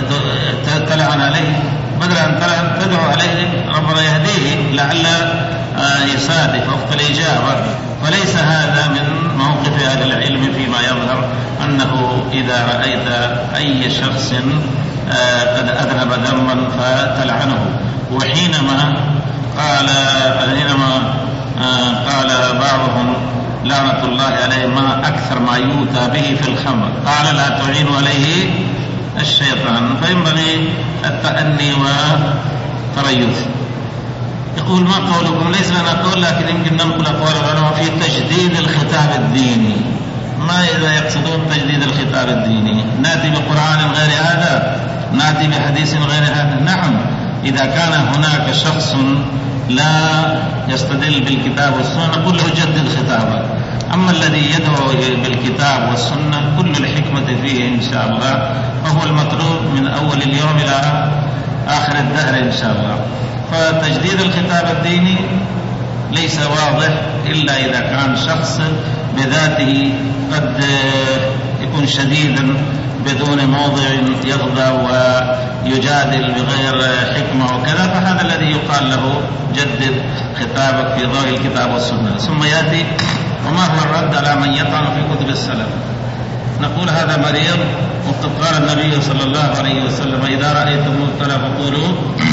تلعن عليه بدل أن تدعو عليه ربنا يهديه لعل يصادف وقت الإجابة. فليس هذا من موقف أهل العلم فيما يظهر أنه إذا رأيت أي شخص قد أذنب ذنبا فتلعنه. وحينما قال حينما قال بعضهم لعنة الله عليه ما أكثر ما يؤتى به في الخمر، قال لا تعين عليه الشيطان، فينبغي التأني والتريث. يقول ما قولكم؟ ليس لنا قول، لكن يمكن ننقل أقوال العلماء في تجديد الخطاب الديني. ما إذا يقصدون تجديد الخطاب الديني؟ نأتي بقرآن غير هذا، نأتي بحديث غير هذا. نعم إذا كان هناك شخص لا يستدل بالكتاب والسنة نقول له جدد خطابك، أما الذي يدعو بالكتاب والسنة كل الحكمة فيه إن شاء الله، فهو المطلوب من أول اليوم إلى آخر الدهر إن شاء الله. فتجديد الخطاب الديني ليس واضح إلا إذا كان شخص بذاته قد يكون شديدا بدون موضع يغضب ويجادل بغير حكمة وكذا، فهذا الذي يقال له جدد خطابك في ضوء الكتاب والسنة. ثم يأتي وما هو الرد على من يطعن في كتب السلف؟ نقول هذا مريض، وقد قال النبي صلى الله عليه وسلم إذا رأيتم مبتلى فقولوا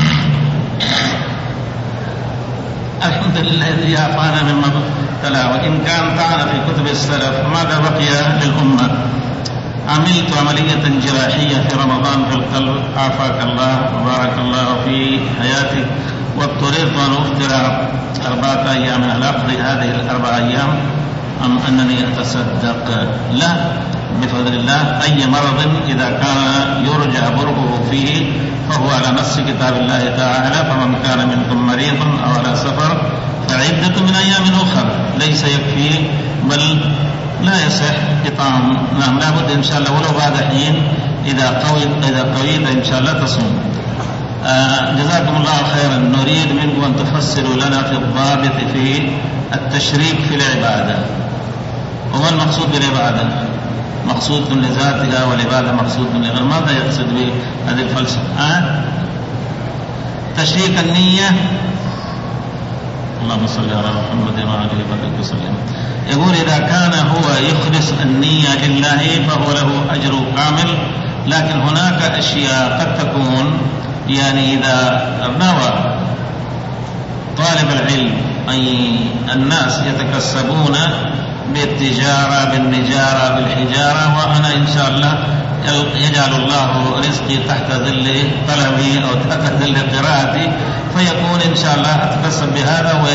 الحمد لله الذي عافانا مما ابتلى. وإن كان طعن في كتب السلف فماذا بقي للأمة؟ عملت عملية جراحية في رمضان في القلب، عافاك الله وبارك الله في حياتك، واضطررت أن أفطر أربعة أيام، هل أقضي هذه الأربع أيام أم أنني أتصدق؟ لا، بفضل الله أي مرض إذا كان يرجى برؤه فيه فهو على نص كتاب الله تعالى، فمن كان منكم مريضا أو على سفر فعدة من أيام أخرى، ليس يكفي بل لا يصح إطعام. نعم، لابد إن شاء الله ولو بعد حين إذا قويت إذا قويت إن شاء الله تصوم. آه جزاكم الله خيرا. نريد منكم أن تفسروا لنا في الضابط في التشريك في العبادة. وما المقصود بالعبادة؟ مقصود لذاتها والعبادة مقصود لغيرها، ماذا يقصد بهذه الفلسفة؟ آه؟ تشريك النية. اللهم صل على محمد وعلى آله وسلم. يقول إذا كان هو يخلص النية لله فهو له أجر كامل، لكن هناك أشياء قد تكون يعني إذا نوى طالب العلم أي الناس يتكسبون بالتجارة بالنجارة بالحجارة، وأنا إن شاء الله يجعل الله رزقي تحت ظل طلبي أو تحت ظل قراءتي، فيكون إن شاء الله أتكسب بهذا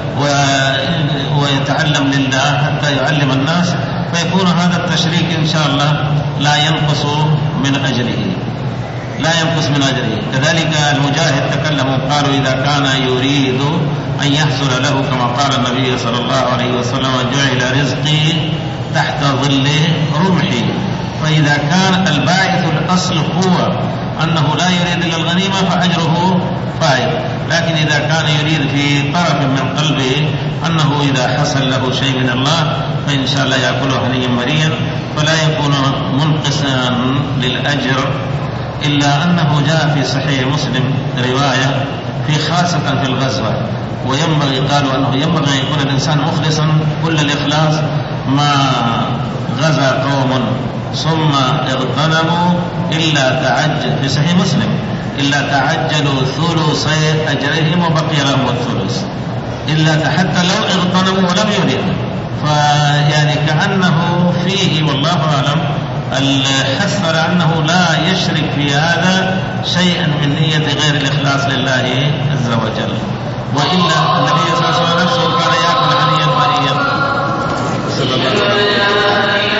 ويتعلم لله حتى يعلم الناس، فيكون هذا التشريك إن شاء الله لا ينقص من أجره لا ينقص من أجره. كذلك المجاهد تكلموا قالوا إذا كان يريد أن يحصل له كما قال النبي صلى الله عليه وسلم جعل رزقي تحت ظل رمحي، فإذا كان الباعث الأصل هو أنه لا يريد إلا الغنيمة فأجره فائد، لكن إذا كان يريد في طرف من قلبه أنه إذا حصل له شيء من الله فإن شاء الله يأكله هنيا مريا، فلا يكون منقصا للأجر. إلا أنه جاء في صحيح مسلم رواية في خاصة في الغزوة، وينبغي قالوا أنه ينبغي أن يكون الإنسان مخلصا كل الإخلاص، ما غزا قوم ثم اغتنموا إلا تعجل في صحيح مسلم إلا تعجلوا ثلثي أجرهم وبقي لهم الثلث، إلا حتى لو اغتنموا ولم يريدوا، فيعني كأنه فيه والله أعلم الحث على أنه لا يشرك في هذا شيئا من نية غير الإخلاص لله عز وجل. وإلا النبي صلى الله عليه وسلم كان يأكل هنيا مريا صلى الله عليه وسلم.